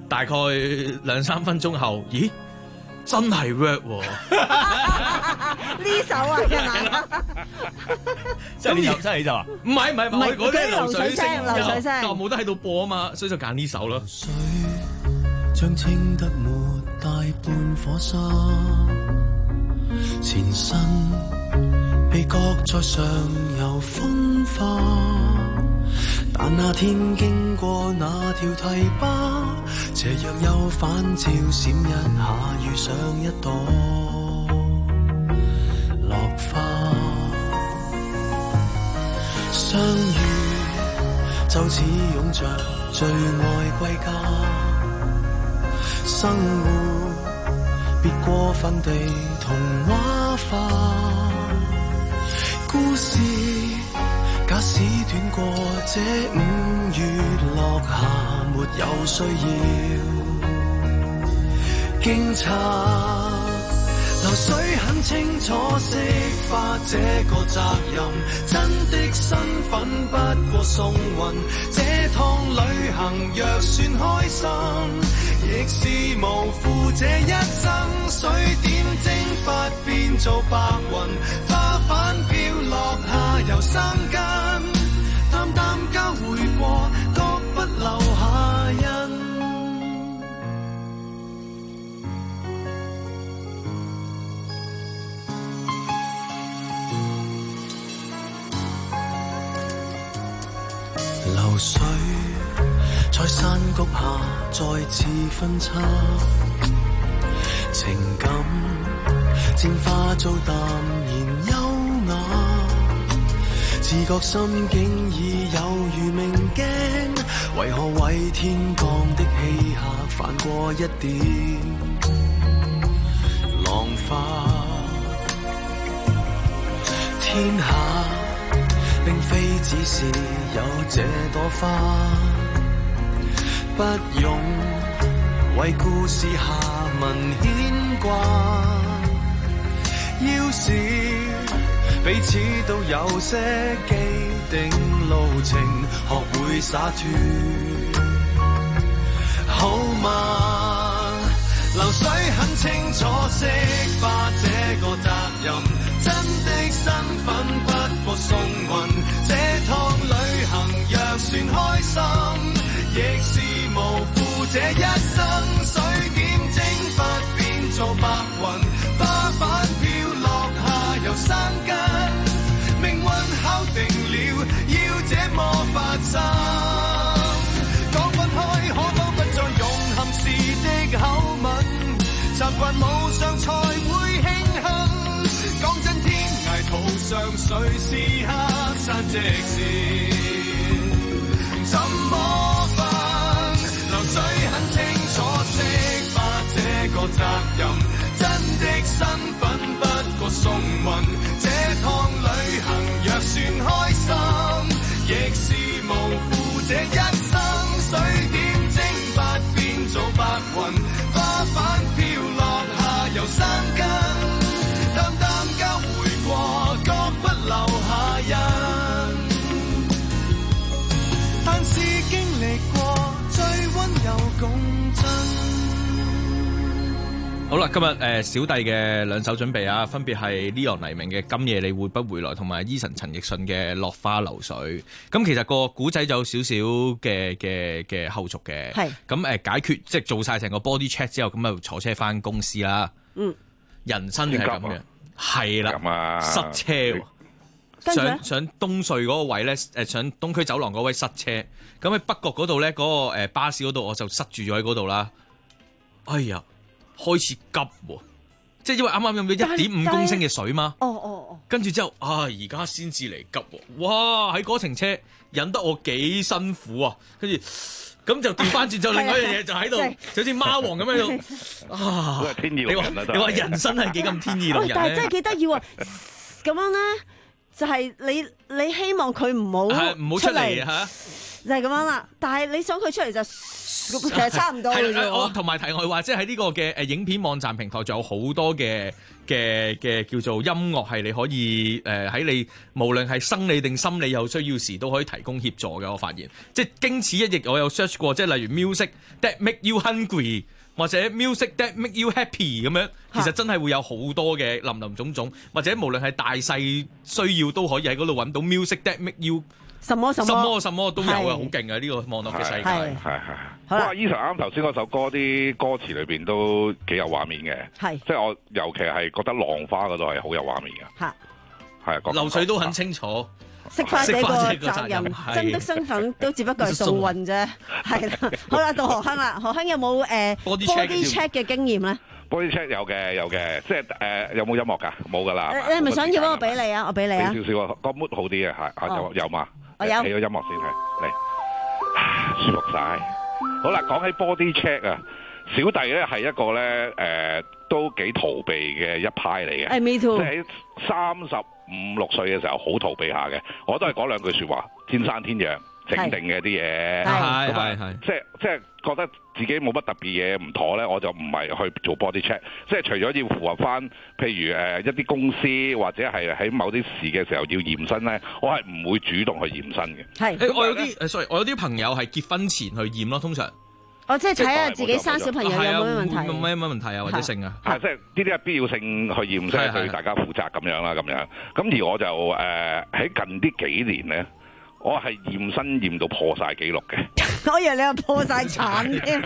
大概兩三分鐘後，咦，真係 work 喎！ 呢首啊，係嘛？ 即係呢首，真係呢首啊？ 唔係唔係，唔係嗰啲流水聲， 流水聲， 又冇得喺度播啊嘛，所以就揀呢首咯。 水將清得沒大半顆心，前身被擱在上游風化，但那天經過那條堤壩，斜陽又反照閃一下，遇上一朵落花，相遇就似擁着最愛歸家，生活別過分地童話化，故事假使短過這五月落霞，沒有需要驚詫。流水很清楚釋化這個責任，真的身份不過送運。這趟旅行若算開心，亦是無負這一生。水點蒸發變做白雲，花瓣飄落下由生根，淡淡交匯過，各不留下印。流水在山谷下再次分叉，情感漸化做淡然優雅，自覺心境已有如明鏡，為何為天降的氣客泛過一點浪花？天下並非只是有這朵花，不用為故事下文牽掛，要是彼此都有些既定路程，學會灑脫好嗎？流水很清楚釋化這個責任，真的身份不過送運。這趟旅行若算開心，亦是無負這一生。水點蒸發變做白雲，花瓣飄落下由生根。命運敲定了要這麼發生，講分開可都不再用含時的口吻，習慣冇上才會慶幸。講真天涯途上誰是黑山直線，怎麼辦？流水很清楚釋化這個責任，真的身份不過送運。這趟旅行若算開心，亦是無負這一生。水點蒸發變做白雲，花瓣飄落下由生根，淡淡交匯過，各不留下印。但是經歷過最溫柔共振。 好啦，今日誒、呃、小弟嘅兩首準備啊，分別係 Leon 黎明嘅《今夜你會不會來》同埋 Eason 陳奕迅嘅《落花流水》。咁其實個古仔就有少少嘅嘅嘅後續嘅。係咁誒解決，即係做晒成個 body check 之後，咁啊坐車翻公司啦。嗯，人生就係咁嘅，係啦，啊、塞車喎。上上東隧嗰個位咧，誒上東區走廊嗰位塞車。咁喺北角嗰度咧，嗰、嗰個、呃、巴士嗰度我就塞住咗喺嗰度啦。哎呀！開始急喎，即係因為啱啱飲咗一點五公升嘅水嘛。哦哦哦。跟住之後啊，而家先至嚟急喎。哇！喺嗰程車忍得我幾辛苦啊。跟住咁就調翻轉，就另外一樣嘢就喺度，就好似貓王咁樣度啊。都係天意弄人啊！你話人生係幾咁天意弄人咧？ 但係真係幾得意喎。咁樣咧，就係你你希望佢唔好唔好出嚟嚇。 就係咁樣啦。但係你想佢出嚟就其實差唔多嘅啫。 我同埋題外話，即係喺呢個嘅誒影片網站平台，仲有好多嘅嘅嘅叫做音樂係你可以誒喺、呃、你無論係生理定心理有需要時都可以提供協助嘅。我發現即係經此一役，我有 search 過，即係例如 music that make you hungry 或者 music that make you happy 咁樣，其實真係會有好多嘅林林總總，或者無論係大細需要都可以喺嗰度揾到 music that make you 什麼什麼什麼什麼都有啊，好勁啊！呢個網絡嘅世界係係係。哇！Eason 啱頭先嗰首歌啲歌詞裏邊都幾有畫面嘅，係即係我尤其係覺得浪花嗰度係好有畫面嘅，係係流水都很清楚。 釋花姐個責任，真的身份都只不過係掃運啫，係啦。好啦，到何亨啦，何亨有冇誒 body check 嘅經驗咧 ？body check 有嘅有嘅，即係誒有冇音樂㗎？冇㗎啦。 你係咪想要我俾你啊？我俾你啊。 少少啊，個 mood 好啲嘅係有有嘛？ 我有。 俾個音樂先係嚟，舒服晒。好啦，講起 body check 啊，小弟咧係一個咧誒都幾逃避嘅一派嚟嘅。 誒，me too。 即係喺三十五六歲嘅時候好逃避下嘅，我都係講兩句説話，天生天養，整定嘅啲嘢， 係係係， 即係即係覺得自己冇乜特別嘢唔妥咧，我就唔係去做 body check，即係除咗要符合翻，譬如誒、呃、一啲公司或者係喺某啲事嘅時候要驗身咧，我係唔會主動去驗身嘅。係、 欸，我有啲誒，sorry，我有啲朋友係結婚前去驗咯，通常。 哦，即係睇下自己生小朋友有冇咩問題， 冇咩乜問題啊，或者性啊， 係即係呢啲係必要性去驗，即係對大家負責咁樣啦，咁樣。咁而我就誒喺、呃、近呢幾年咧，我係驗身驗到破晒紀錄嘅。 我以為你話破晒產添，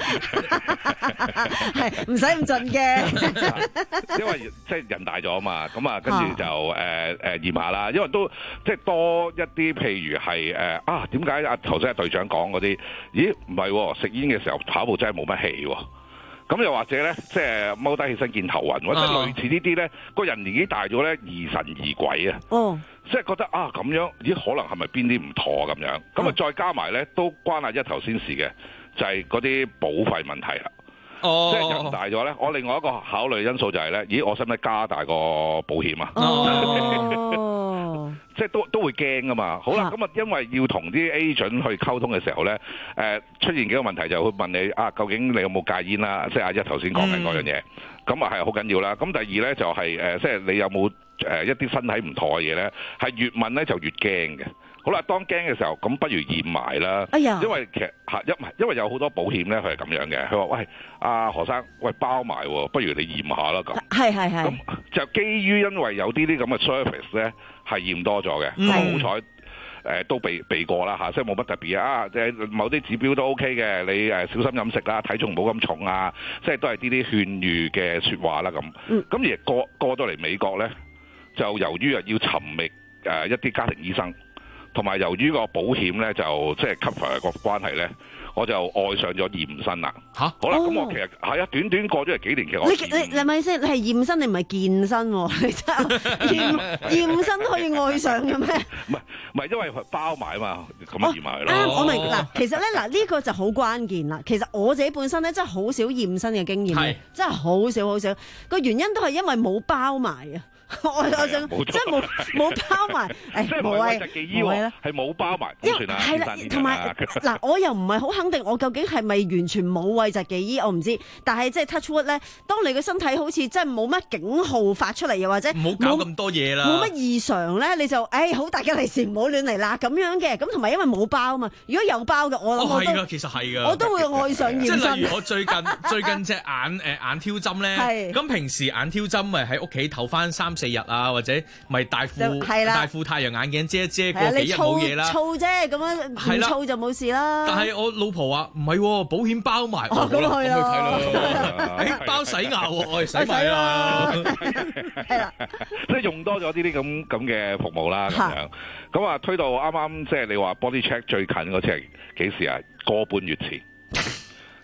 係唔使咁盡嘅。 因為即係人大咗啊嘛，咁啊跟住就誒誒驗下啦。因為都即係多一啲，譬如係誒、呃、啊點解啊頭先阿隊長講嗰啲？咦唔係食煙嘅時候跑步真係冇乜氣喎。咁又或者咧，即係踎低起身見頭暈，或者類似呢啲咧，個人年紀大咗咧，疑神疑鬼啊！哦，即係覺得啊咁樣，咦可能係咪邊啲唔妥咁樣？咁啊再加埋咧，都關阿一頭先事嘅，就係嗰啲保費問題啦。哦，即係人大咗咧，我另外一個考慮因素就係咧，咦我使唔使加大個保險啊？哦，即係都都會驚噶嘛。好啦，咁啊因為要同啲 agent 去溝通嘅時候咧，誒、呃、出現幾個問題就會問你啊，究竟你有冇戒煙啦？即係阿一頭先講緊嗰樣嘢，咁啊係好緊要啦。咁第二咧就係、是、誒、呃，即係你有冇誒一啲身體唔妥嘅嘢咧？係越問咧就越驚嘅。好啦，當驚嘅時候，咁不如驗埋啦。哎呀，因為其實嚇一因為有好多保險咧，佢係咁樣嘅。佢話：喂，阿、啊、何生，喂包埋喎，不如你驗下啦咁。係係係。咁就基於因為有啲啲咁嘅 service 咧，係驗多咗嘅。咁好彩誒都避避過啦嚇，即係冇乜特別啊。即係某啲指標都 OK 嘅，你誒小心飲食啦，體重唔好咁重啊。即係都係啲啲勸喻嘅説話啦咁。咁、嗯、而過過到嚟美國咧，就由於啊要尋覓誒一啲家庭醫生。同埋由於個保險咧就即係 cover 個關係咧，我就愛上咗驗身啦。嚇！好啦，咁、哦、我其實係啊，短短過咗嚟幾年嘅我。你你你咪先，你係驗身，你唔係健身喎？你真係驗驗身可以愛上嘅咩？ 唔係唔係，因為佢包埋啊嘛，咁咪驗埋咯。 啱、哦，我明嗱。其實咧嗱，呢、呢個就好關鍵啦。其實我自己本身咧真係好少驗身嘅經驗嘅，真係好少好少。個原因都係因為冇包埋啊。我我想即係冇冇包埋，誒冇謂冇謂啦， 係冇包埋， 因為係啦，同埋嗱，我又唔係好肯定，我究竟係咪完全冇諱疾忌醫，我唔知。但係即係 touch wood 咧，當你個身體好似真係冇乜警號發出嚟，又或者唔好搞咁多嘢啦， 冇乜異常咧，你就誒好大吉利是唔好亂嚟啦咁樣嘅。咁同埋因為冇包啊嘛，如果有包嘅，我諗我都其實係㗎， 我都會愛上驗身。 即係例如我最近最近隻眼誒眼挑針咧，咁平時眼挑針咪喺屋企唞翻三四日啊，或者咪戴副戴副太陽眼鏡遮一遮，過幾日冇嘢啦。 燥啫，咁樣唔燥就冇事啦。 但係我老婆話唔係，保險包埋。哦，咁去咯。誒，包洗牙喎，我哋洗埋啦。 係啦， 即係用多咗呢啲咁咁嘅服務啦，咁樣。咁啊，推到啱啱即係你話 body check 最近嗰次係幾時啊？個半月前。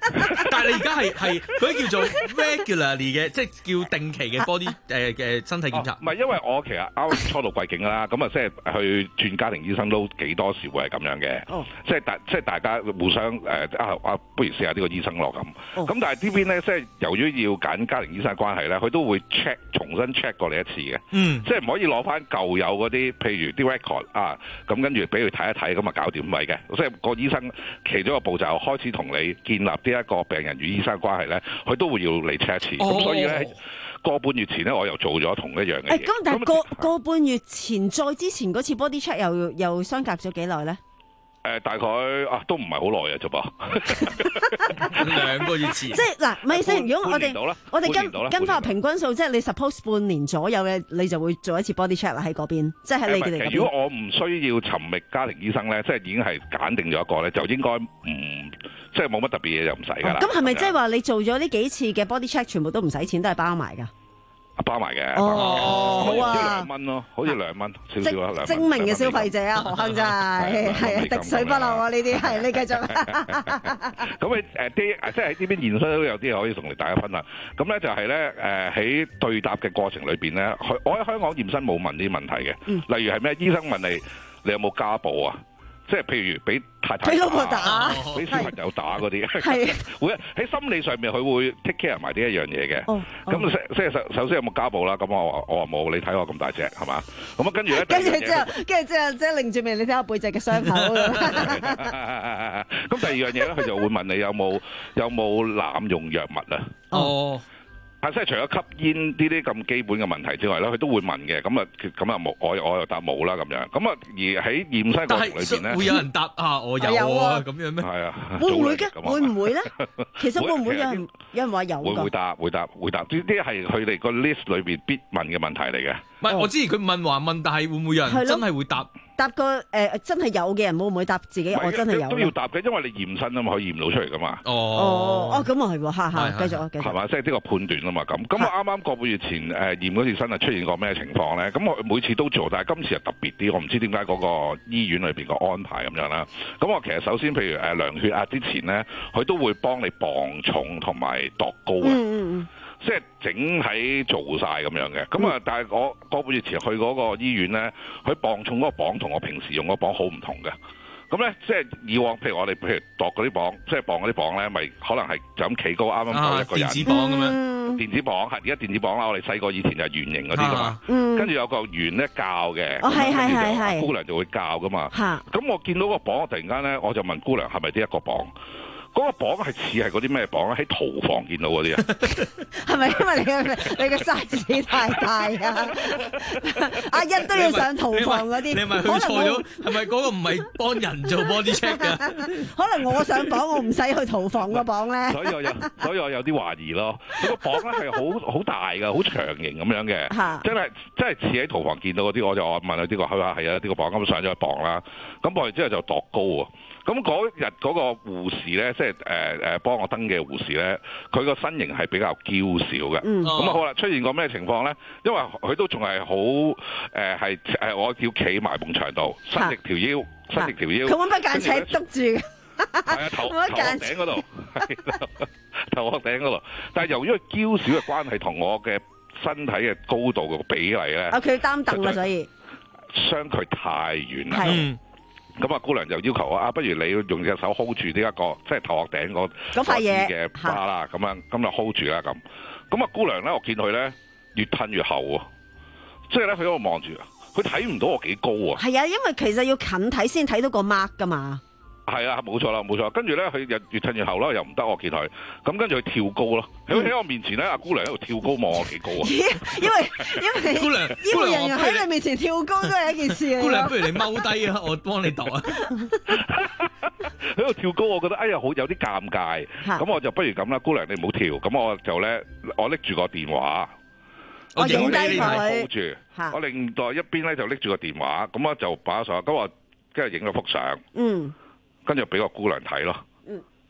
但係你而家係係嗰啲叫做 regularly 嘅，即係叫定期嘅 body 誒嘅身體檢查。 唔係、哦，因為我其實啱啱初到貴境啦，咁啊即係去轉家庭醫生都幾多時會係咁樣嘅。哦，即係大即係大家互相誒、呃、啊啊，不如試下呢個醫生咯咁。咁、哦、但係呢邊咧，即係由於要揀家庭醫生嘅關係咧，佢都會 check 重新 check 過你一次嘅。嗯，即係唔可以攞翻舊有嗰啲，譬如啲 record 啊，咁跟住俾佢睇一睇，咁啊搞掂唔係嘅。即係個醫生其中一個步驟開始同你建立呢一個病人與醫生關係咧，佢都會要你 check 一次。咁、哦、所以咧，個半月前咧，我又做咗同一樣嘅嘢。 咁、欸、但係個個半月前再之前嗰次 body check 又又相隔咗幾耐咧？ 誒、呃、大概啊都唔係好耐嘅啫噃， 兩個月前。 即係嗱，咪先，如果我哋我哋跟跟翻平均數，即係你 suppose 半年左右嘅，你就會做一次 body check 啦喺嗰邊，即係喺你哋嗰邊。 如果我唔需要尋覓家庭醫生咧，即係已經係揀定咗一個咧，就應該唔即係冇乜特別嘢就唔使㗎啦。 咁係咪即係話你做咗呢幾次嘅 body check 全部都唔使錢，都係包埋㗎？ 包埋嘅， 哦，好啊， 兩蚊咯，好似兩蚊，少少啦，兩蚊。 精明嘅消費者啊，何亨真係係啊，滴水不漏啊！呢啲係你繼續。 咁你誒啲即係喺呢邊現身都有啲嘢可以同你大家分享。咁咧就係咧誒喺對答嘅過程裏邊咧，我喺香港驗身冇問啲問題嘅，嗯、例如係咩？醫生問你你有冇家暴啊？即係譬如俾太太俾老婆打， 俾小朋友打嗰啲，係會喺心理上面佢會 take care 埋呢一樣嘢嘅。咁、哦、即係首首先有冇家暴啦？咁我話我話冇，你睇我咁大隻係嘛？咁啊跟住咧， 跟住之後，跟住之後即係擰住面，你睇下背脊嘅傷口。 咁第二樣嘢咧，佢就會問你有冇有冇濫用藥物啊？哦。即係除咗吸煙呢啲咁基本嘅問題之外咧，佢都會問嘅。咁啊，咁啊冇，我我又答冇啦咁樣。咁啊，而喺驗身過程裏邊咧， 會有人答啊，我有啊咁樣咩？ 係啊， 會唔會嘅？會唔會咧？其實會唔會有人有人話有？ 會會答會答會答，呢啲係佢哋個 list 裏邊必問嘅問題嚟嘅。 唔係，我知佢問話問，但係會唔會有人真係會答？ 答個誒、呃、真係有嘅人會唔會答自己？我真係有都要答嘅，因為你驗身啊嘛，可以驗到出嚟噶嘛。 哦哦哦，咁啊係喎，嚇嚇，繼續啊，繼續。係嘛， 即係呢個判斷啊嘛，咁咁我啱啱個半月前誒、呃、驗嗰次身啊出現過咩情況咧？咁我每次都做，但係今次係特別啲，我唔知點解嗰個醫院裏邊個安排咁樣啦。咁我其實首先譬如誒量血壓之前咧，佢都會幫你磅重同埋度高啊。嗯嗯即係整體做晒咁樣嘅，咁啊，但係我個半月前去嗰個醫院咧，佢磅重嗰個磅同我平時用嗰個磅好唔同嘅。咁咧，即係以往譬如我哋譬如度嗰啲磅，即係磅嗰啲磅咧，咪可能係就咁企高啱啱夠一個人。電子磅咁樣。電子磅係而家電子磅啦，我哋細個以前就係圓形嗰啲噶嘛。嗯。跟住有個圓咧校嘅。哦，係係係係。姑娘就會校噶嘛。嚇。咁我見到個磅，我突然間咧，我就問姑娘係咪呢一個磅？嗰個磅係似係嗰啲咩磅咧？喺屠房見到嗰啲啊？ 係咪因為你嘅你嘅 size 太大啊？阿一都要上屠房嗰啲， 你咪去錯咗？係咪嗰個唔係幫人做 body check 㗎？ 可能我上磅，我唔使去屠房個磅咧。 所以我有，所以我有啲懷疑咯。嗰個磅咧係好好大㗎，好長型咁樣嘅，真係真係似喺屠房見到嗰啲。我就我問佢呢個係啊係啊，呢個磅咁上咗去磅啦。咁磅完之後就度高喎。咁嗰日嗰個護士咧，即係誒誒幫我登記嘅護士咧，佢個身形係比較嬌小嘅。咁、嗯、啊好啦，出現過咩情況咧？因為佢都仲係好誒係誒，我叫企埋埲牆度，伸直條腰，伸直條腰。 佢揾把間尺督住嘅。 係啊，頭頭殼頂嗰度，頭殼頂嗰度。但係由於佢嬌小嘅關係，同我嘅身體嘅高度嘅比例咧， 啊佢擔凳啦，所以相距太遠啦。嗯咁啊，姑娘就要求我啊，不如你用隻手 hold 住呢、這、一個即係頭殼頂嗰嗰塊嘢嘅巴啦，咁樣咁就 hold 住啦咁。咁啊，姑娘咧，我見佢咧越褪越後喎，即係咧佢喺度望住，佢睇唔到我幾高啊。 係啊，因為其實要近睇先睇到個 mark 噶嘛。 係啊，冇錯啦，冇錯。跟住咧，佢又越褪越後啦，又唔得，我見佢。咁跟住佢跳高咯。喺喺我面前咧，阿姑娘喺度跳高望我幾高啊。 因為因為姑娘醫護人員喺你面前跳高都係一件事。 姑娘，不如你踎低啊，我幫你度啊。 喺度跳高，我覺得哎呀好有啲尷尬。咁我就不如咁啦，姑娘你唔好跳。咁我就咧，我拎住個電話， 我影低佢。 hold 住，我另外一邊咧就拎住個電話，咁我就擺咗上，咁我跟住影咗幅相。嗯。跟住俾個姑娘睇咯，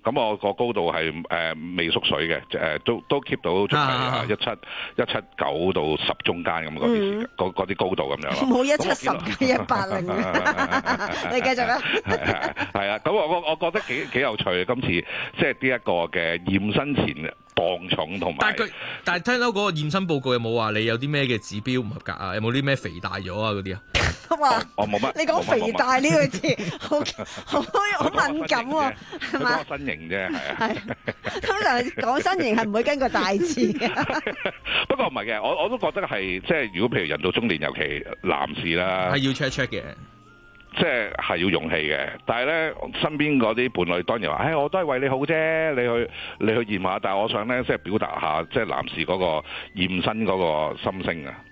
咁我個高度係誒、呃、未縮水嘅，誒、呃、都都 keep 到仲係一七一七九到十中間咁嗰啲時嗰嗰啲高度咁樣咯。 冇一七十嘅一八零，你繼續啦。 係啊，咁我我我覺得幾幾有趣嘅今次，即係呢一個嘅驗身前磅重同埋。 但係佢，但係聽到嗰個驗身報告有冇話你有啲咩嘅指標唔合格啊？有冇啲咩肥大咗啊嗰啲啊？ 哇！ 我冇乜。 你講肥大呢個字，好好好敏感喎，係嘛？ 身形啫，係啊。 係。通常講身形係唔會跟個大字嘅。 不過唔係嘅，我我都覺得係即係如果譬如人到中年，尤其男士啦， 係要 check check 嘅。 即係係要勇氣嘅，但係咧身邊嗰啲伴侶當然話，唉、哎，我都係為你好啫，你去你去驗下。但係我想咧，即係表達下，即係男士嗰個驗身嗰個心聲啊。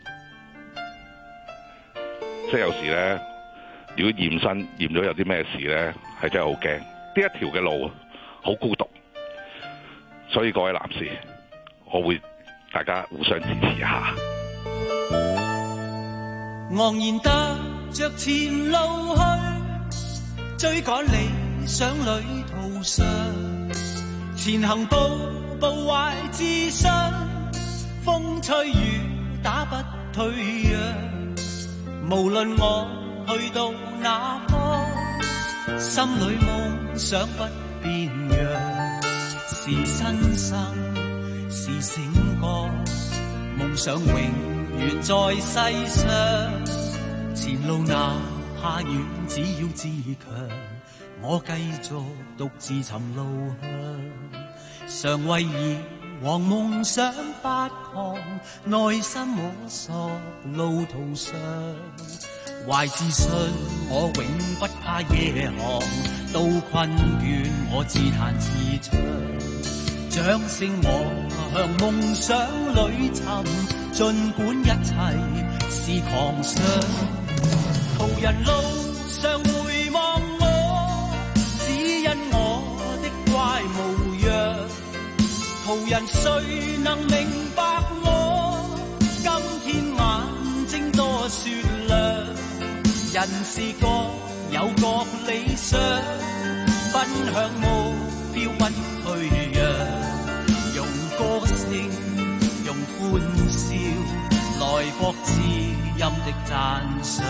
即係有時咧，如果驗身驗咗有啲咩事咧，係真係好驚。呢一條嘅路好孤獨，所以各位男士，我會大家互相支持一下。 昂然踏着前路去，追趕理想旅途上，前行步步懷自信，風吹雨打不退讓。無論我去到哪方，心裏夢想不變樣。是新生，是醒覺，夢想永遠在世上。前路哪怕遠，只要自強，我繼續獨自尋路向。常為以往夢想發狂，內心摸索路途上，懷自信我永不怕夜航，到困倦我自彈自唱，掌聲我向夢想裏尋，儘管一切是狂想。途人路上回望我，只因我的怪模樣。途人誰能明白我？今天眼睛多雪亮。人是各有各理想，奔向目標不退讓。用歌聲，用歡笑，來博知音的讚賞。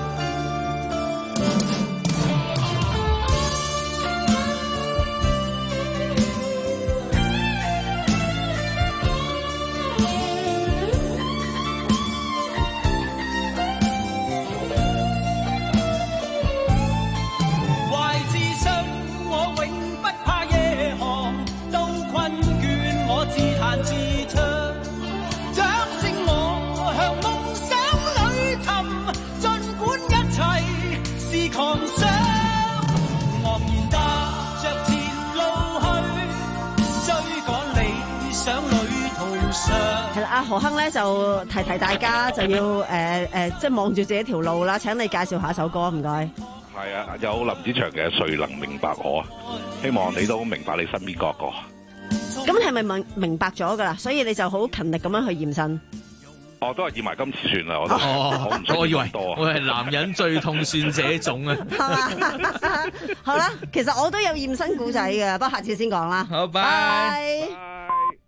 係啦，阿何鏗咧就提提大家就要誒誒、呃呃，即係望住自己條路啦。請你介紹下首歌，唔該。 係啊，有林子祥嘅《誰能明白我》，希望你都明白你身邊嗰個。 咁係咪明明白咗噶啦？所以你就好勤力咁樣去驗身。 哦，都係驗埋今次算啦，我都。 哦， 我唔想我以為多。 我係男人最痛算這種啊。 係嘛？好啦，其實我都有驗身故仔嘅，不過下次先講啦。 好，拜。 拜。